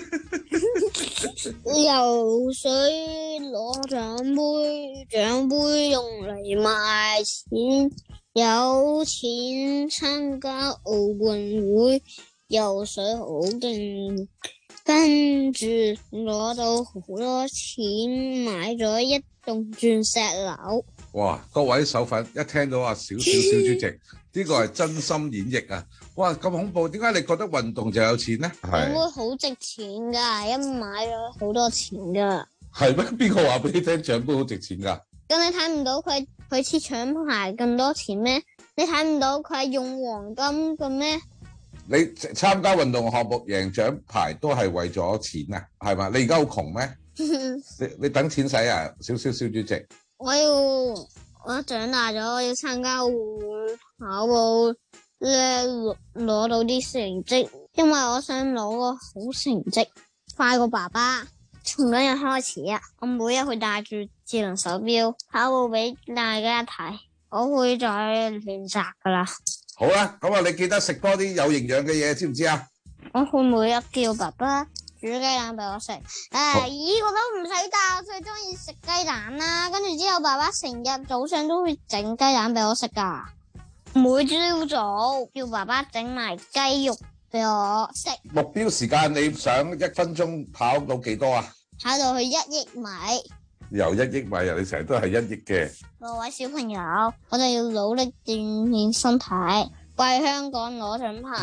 游水攞獎杯，獎杯用嚟賣錢，有錢參加奧運會，游水好勁。跟住攞到好多錢，買咗一棟鑽石樓。 哇！各位手粉一聽到啊，小小小主席呢個係真心演繹啊！哇，咁恐怖！點解你覺得運動就有錢咧？ 係會好值錢噶，因為買咗好多錢噶。 係咩？邊個話俾你聽獎杯好值錢噶？ 咁你睇唔到佢佢切獎牌咁多錢咩？你睇唔到佢係用黃金嘅咩？ 你參加運動項目贏獎牌都係為咗錢啊？係嘛？你而家好窮咩？你你等錢使啊？小小小主席， 我要我長大咗，我要參加奧運跑步咧，攞到啲成績，因為我想攞個好成績，快過爸爸。從今日開始啊，我每日會帶住智能手錶跑步俾大家睇，我會再練習噶啦。 好啦，咁啊，你記得食多啲有營養嘅嘢，知唔知啊？ 我會每日叫爸爸煮雞蛋俾我食。誒、呃，依、這個都唔使教，我最中意食雞蛋啦。跟住之後，爸爸成日早上都會整雞蛋俾我食噶。每朝早叫爸爸整埋雞肉俾我食。 目標時間你想一分鐘跑到幾多啊？ 跑到去一億米。 又一億米啊！你成日都係一億嘅。 各位小朋友，我哋要努力鍛鍊身體，為香港攞獎牌。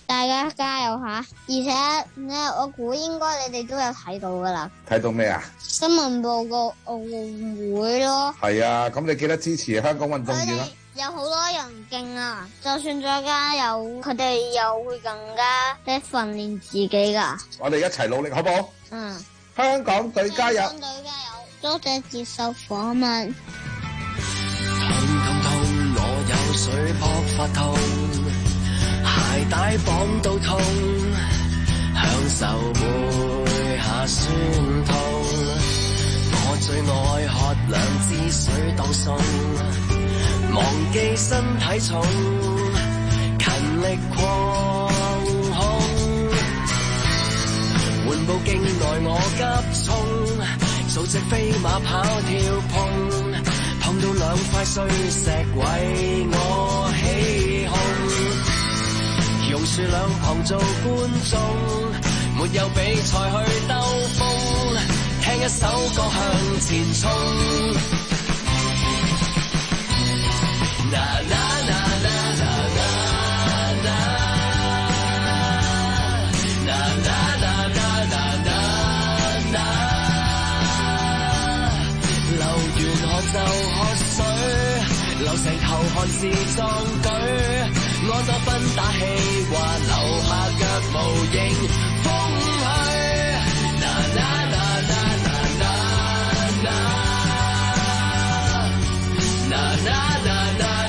大家加油下，而且咧，我估應該你哋都有睇到噶啦。 睇到咩啊？ 新聞報告奧運會咯。 係啊，咁你記得支持香港運動員啦。 有好多人勁啊，就算再加油，佢哋又會更加即係訓練自己噶。 我哋一齊努力，好唔好？ 嗯。 香港隊加油！ 香港隊加油！多謝接受訪問。 痛痛痛，我有水撲發痛，鞋帶綁到痛，享受每下酸痛。我最愛喝兩支水當餸，忘記身體重，勤力狂轟。緩步徑內我急衝，做隻飛馬跑跳碰，碰到兩塊碎石為我起哄。榕樹兩旁做觀眾，沒有比賽去兜風，聽一首歌向前衝。啦啦啦啦啦啦啦，啦啦啦啦啦啦啦，流完汗就喝水，流成頭汗是壯舉，安多芬打氣話留下腳無形風去，啦啦啦啦啦啦啦，啦啦啦。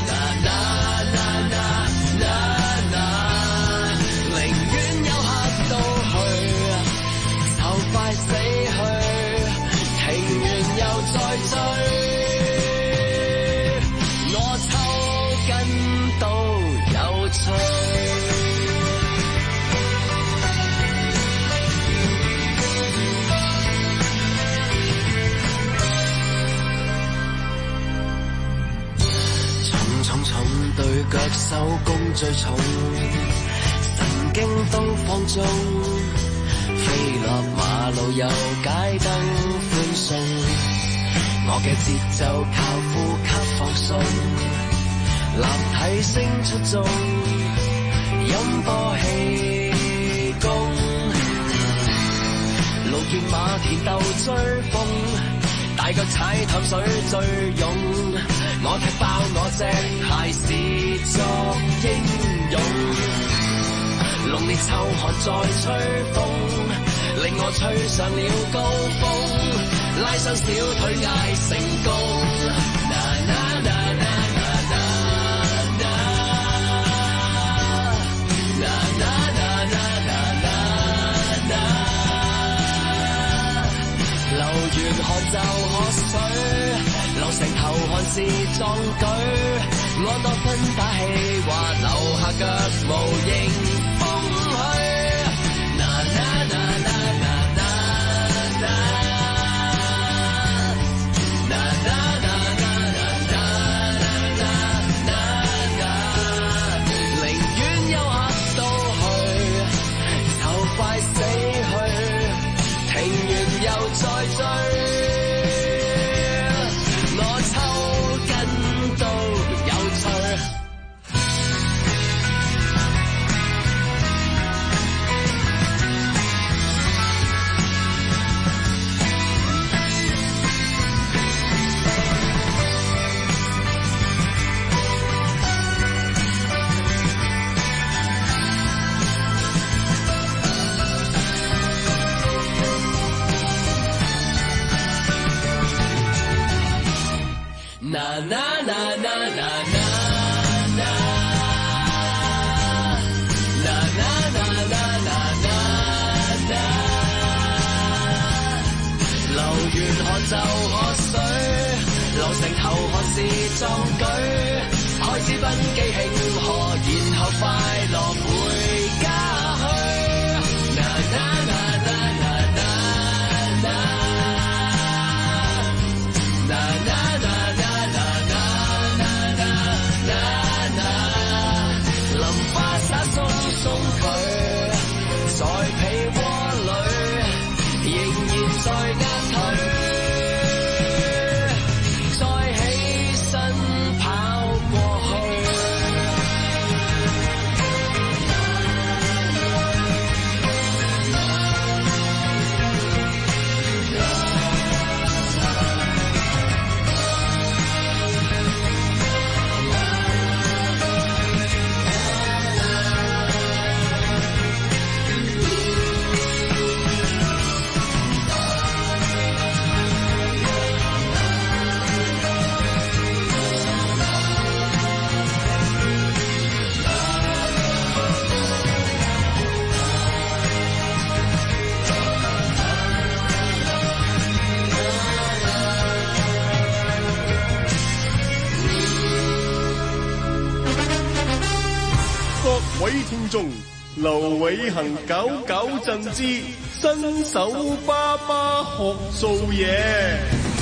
死去，停完又再追，我抽筋都有趣。重重重對腳手工最重，神經都放縱。飛落馬路又街燈歡送，我嘅節奏靠呼吸放鬆，立體聲出眾，音波氣功，路見馬田鬥追風，大腳踩淡水最勇，我踢爆我隻鞋是作英勇。濃烈秋寒再吹風，令我吹上了高峰，拉傷小腿嗌成功。啦啦啦啦啦啦啦，啦啦啦啦啦啦，流完汗就喝水，流成頭汗是壯舉，安多芬打氣話留下腳無形。就喝水，流成頭汗是壯舉，開始奔機慶賀，然後快樂回家去。啦啦啦啦啦啦啦，啦啦啦啦啦啦啦啦，淋花灑鬆鬆佢，在被窩裏仍然在壓腿。 聽眾劉偉恒九九贈之新手爸爸學做嘢。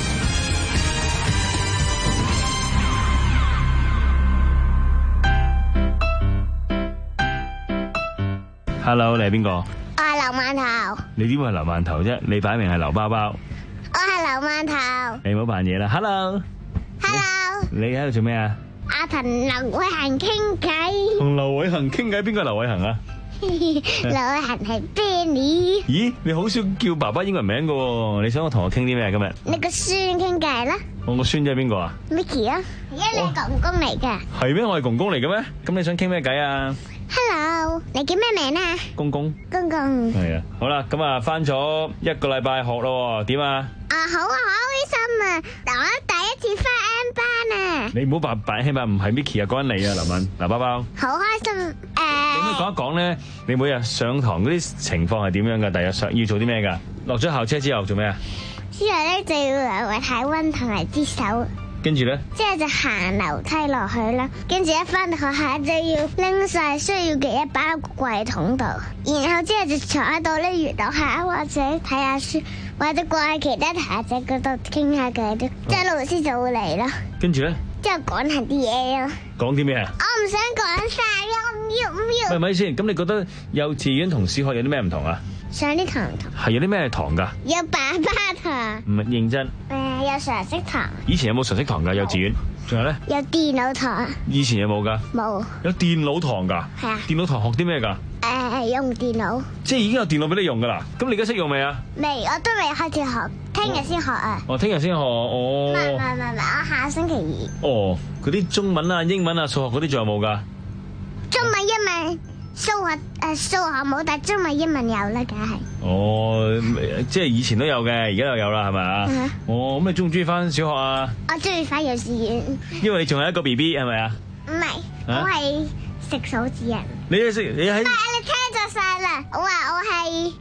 Hello， 你係邊個？ 我係劉饅頭。 你點會係劉饅頭啫？你擺明係劉包包。 我係劉饅頭。 你唔好扮嘢啦。Hello。 Hello。 你喺度做咩啊？ 阿同劉偉恒傾偈。 同劉偉恒傾偈，邊個係劉偉恒啊？ 劉偉恒係 Benny。 咦，你好少叫爸爸英文名噶喎？你想我同我傾啲咩今日？ 你個孫傾偈啦。 我個孫仔係邊個啊 ？Mickey 啊，因為你係公公嚟嘅。 係咩？我係公公嚟嘅咩？咁你想傾咩偈啊 ？Hello， 你叫咩名啊？ 公公。 公公。 係啊，好啦，咁啊，翻咗一個禮拜學咯，點啊？ 啊，好啊，好開心啊！我第一次翻 M 班啊。你唔好扮扮起碼唔係 Mickey 啊，講緊你啊，林敏，嗱，包包。 好開心誒！ 可唔可以講一講咧？你每日上堂嗰啲情況係點樣噶？第日上要做啲咩噶？落咗校車之後做咩啊？ 之後咧就要嚟睇溫同埋支手。 跟住咧， 之後就行樓梯落去啦。跟住一翻到學校就要拎晒需要嘅嘢擺喺櫃桶度，然後之後就坐喺度咧閱讀下或者睇下書，或者過去其他同學仔嗰度傾下偈都。之後老師就會嚟啦。 跟住咧， 之後講下啲嘢咯。 講啲咩啊？ 我唔想講晒，我唔要唔要。 喂，咪先，咁你覺得幼稚園同小學有啲咩唔同啊？ 上啲堂唔同。 係有啲咩堂噶？ 有爸爸堂。 唔係認真。 誒，有常識堂。 以前有冇常識堂噶幼稚園？仲有咧？ 有電腦堂。 以前有冇噶？ 冇。有電腦堂噶？ 係啊。 電腦堂學啲咩噶？ 誒，用電腦。即係已經有電腦俾你用噶啦？咁你而家識用未啊？ 未，我都未開始學，聽日先學啊。 哦，聽日先學，哦。 唔係唔係唔係，我下星期二。 哦，嗰啲中文啊、英文啊、數學嗰啲仲有冇噶？ 中文、英文。數學誒，數學冇，但中文、英文有啦，梗係。 哦，即係以前都有嘅，而家又有啦，係咪啊？哦，咁你中唔中意翻小學啊？ 我中意翻幼稚園。 因為你仲係一個 B B 係咪啊？ 唔係，我係食手指人。 你係食你喺？ 唔係，你聽咗晒啦。我話我係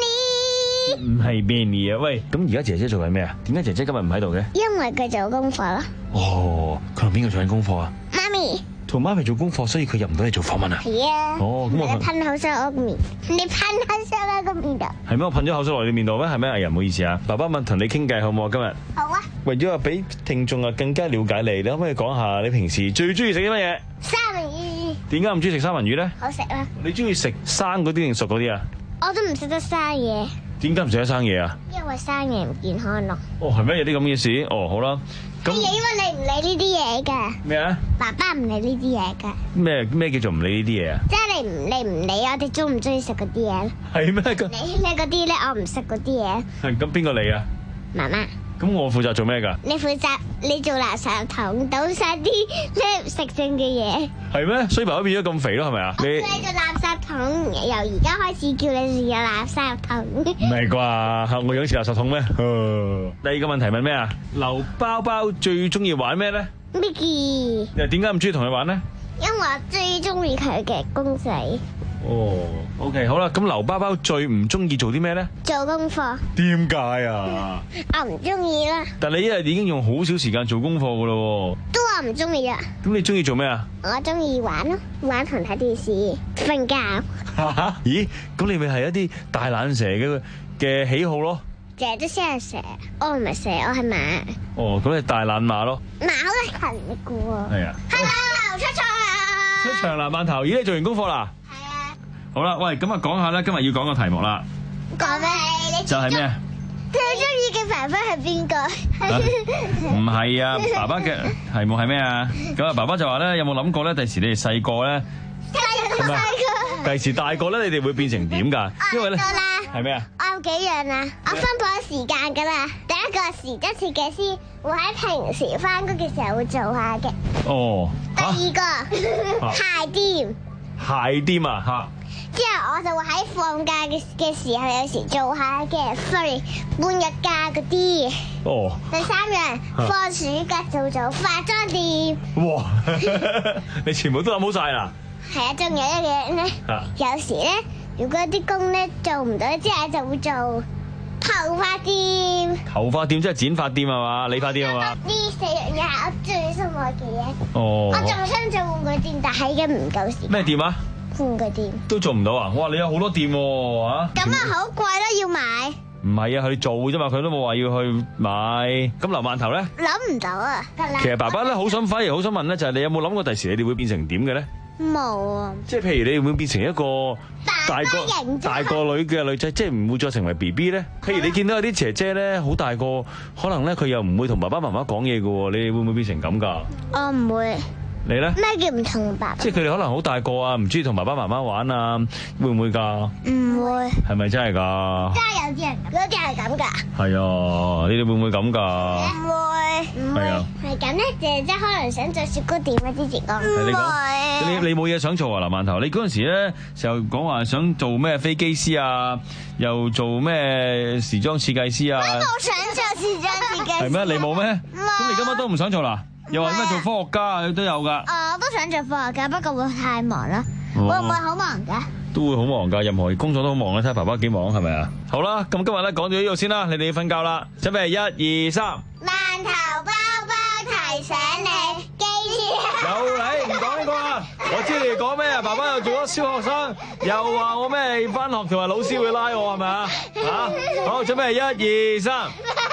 Benny。 唔係 Benny 啊？喂，咁而家姐姐做緊咩啊？點解姐姐今日唔喺度嘅？ 因為佢做功課咯。 哦，佢同邊個做緊功課啊？ 媽咪。 同媽咪做功課，所以佢入唔到嚟做訪問啊？ 係啊。 哦，咁我你噴口水我個面，你噴口水我個面度。 係咩？我噴咗口水落你面度咩？係咩？哎呀，唔好意思啊。爸爸問同你傾偈好唔好啊？今日。 好啊。 為咗啊，俾聽眾啊更加了解你，你可唔可以講下你平時最中意食啲乜嘢？ 三文魚。 點解唔中意食三文魚咧？ 好食啊。 你中意食生嗰啲定熟嗰啲啊？ 我都唔食得生嘢。 點解唔食得生嘢啊？ 因為生嘢唔健康咯。 哦，係咩？有啲咁嘅事？哦，好啦。 咁因為你唔理呢啲嘢㗎。 咩啊？ 爸爸唔理呢啲嘢㗎。 咩咩叫做唔理呢啲嘢啊？ 即係你唔你唔理我哋中唔中意食嗰啲嘢？ 係咩？ 你你嗰啲咧，我唔識嗰啲嘢。 係咁邊個理啊？ 媽媽。 咁我負責做咩㗎？ 你負責你做垃圾桶，倒晒啲咩唔食剩嘅嘢。 係咩？所以爸爸變咗咁肥咯，係咪啊？ 你做垃圾桶，由而家開始叫你做垃圾桶。 唔係啩？我樣似垃圾桶咩？第二個問題問咩啊？劉包包最中意玩咩咧 ？Mickey。 又點解唔中意同佢玩咧？ 因為我最中意佢嘅公仔。 哦 ，OK， 好啦，咁劉包包最唔中意做啲咩咧？ 做功課。 點解啊？ 我唔中意啦。 但你一日已經用好少時間做功課噶咯。 都話唔中意啊。 咁你中意做咩啊？ 我中意玩咯，玩同睇電視、瞓覺。 咦？咁你咪係一啲大懶蛇嘅嘅喜好咯？ 蛇都先係蛇，我唔係蛇，我係馬。 哦，咁你大懶馬咯？ 馬好勤力噶喎。係啊。 Hello，出場啦！ 出場啦，饅頭，咦？你做完功課啦？好啦，喂，咁啊，講下咧，今日要講個題目啦。 講咩？ 就係咩？ 最中意嘅爸爸係邊個？ 唔係啊，爸爸嘅題目係咩啊？咁啊，爸爸就話咧，有冇諗過咧？第時你哋細個咧， 細個， 第時大個咧，你哋會變成點噶？因為咧，係咩啊？ 我有幾樣啊？我分配時間噶啦。第一個時間設計師會喺平時翻工嘅時候會做下嘅。 哦。 第二個鞋店。 鞋店啊，吓。 之後我就會喺放假嘅嘅時候有時做下嘅 sorry 半日假嗰啲。哦。第三樣放暑假做做化妝店。 哇！你全部都諗好晒啦。 係啊，仲有一樣咧，有時咧，如果啲工咧做唔到之後，就會做頭髮店。頭髮店即係剪髮店係嘛？理髮店係嘛？ 呢四樣嘢係我最心愛嘅嘢。 哦。 我仲想做玩具店，但係已經唔夠時間。 咩店啊？ 半個店。 都做唔到啊！哇，你有好多店喎啊！ 咁啊好貴啦，要買。 唔係啊，佢做啫嘛，佢都冇話要去買。咁劉饅頭咧？ 諗唔到啊！ 其實爸爸咧好想，反而好想問咧，就係你有冇諗過第時你哋會變成點嘅咧？ 冇啊！ 即係譬如你會變成一個大個大個女嘅女仔，即係唔會再成為 B B 咧。譬如你見到有啲姐姐咧好大個，可能咧佢又唔會同爸爸媽媽講嘢嘅喎，你會唔會變成咁㗎？ 我唔會。 你咧？ 咩叫唔同爸爸？ 即係佢哋可能好大個啊，唔中意同爸爸媽媽玩啊，會唔會㗎？ 唔會。係咪真係㗎？ 真係有啲人，有啲係咁㗎。 係啊，你哋會唔會咁㗎？ 唔會，唔會。係啊。係咁咧，姐姐可能想做雪糕店嗰啲節目。唔會。 你你冇嘢想做啊，劉饅頭？你嗰陣時咧就講話想做咩飛機師啊，又做咩時裝設計師啊？ 我冇想做時裝設計師。 係咩？你冇咩？咁你今日都唔想做啦？又話咩做科學家啊？都有㗎。 我都想做科學家，不過會太忙啦。會唔會好忙㗎？ 都會好忙㗎，任何工作都好忙啦。睇下爸爸幾忙係咪啊？好啦，咁今日咧講到呢度先啦，你哋要瞓覺啦。準備一二三。 饅頭包包提醒你，記住。 有你唔講呢個啊！我知你哋講咩啊？爸爸又做咗小學生，又話我咩返學同埋老師會拉我係咪啊？嚇！好，準備一二三。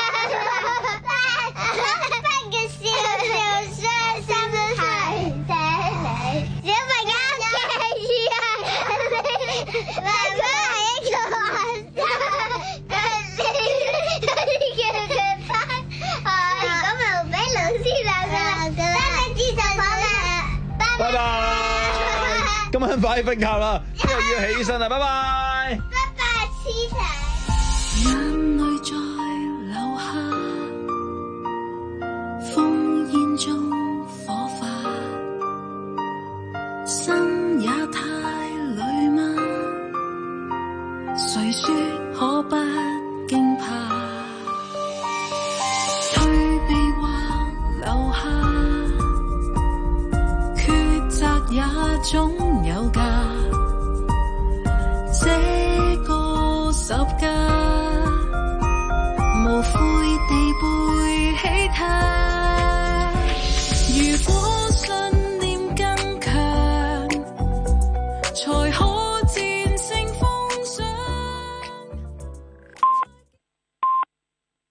拜拜！今晚快瞓覺啦，聽日要起身啦，拜拜！ 拜拜，黐仔。 眼淚在流下，烽煙中火花，心也太累嗎？誰說可不驚怕？退避或留下。也總有價，這個十架無悔地背起它。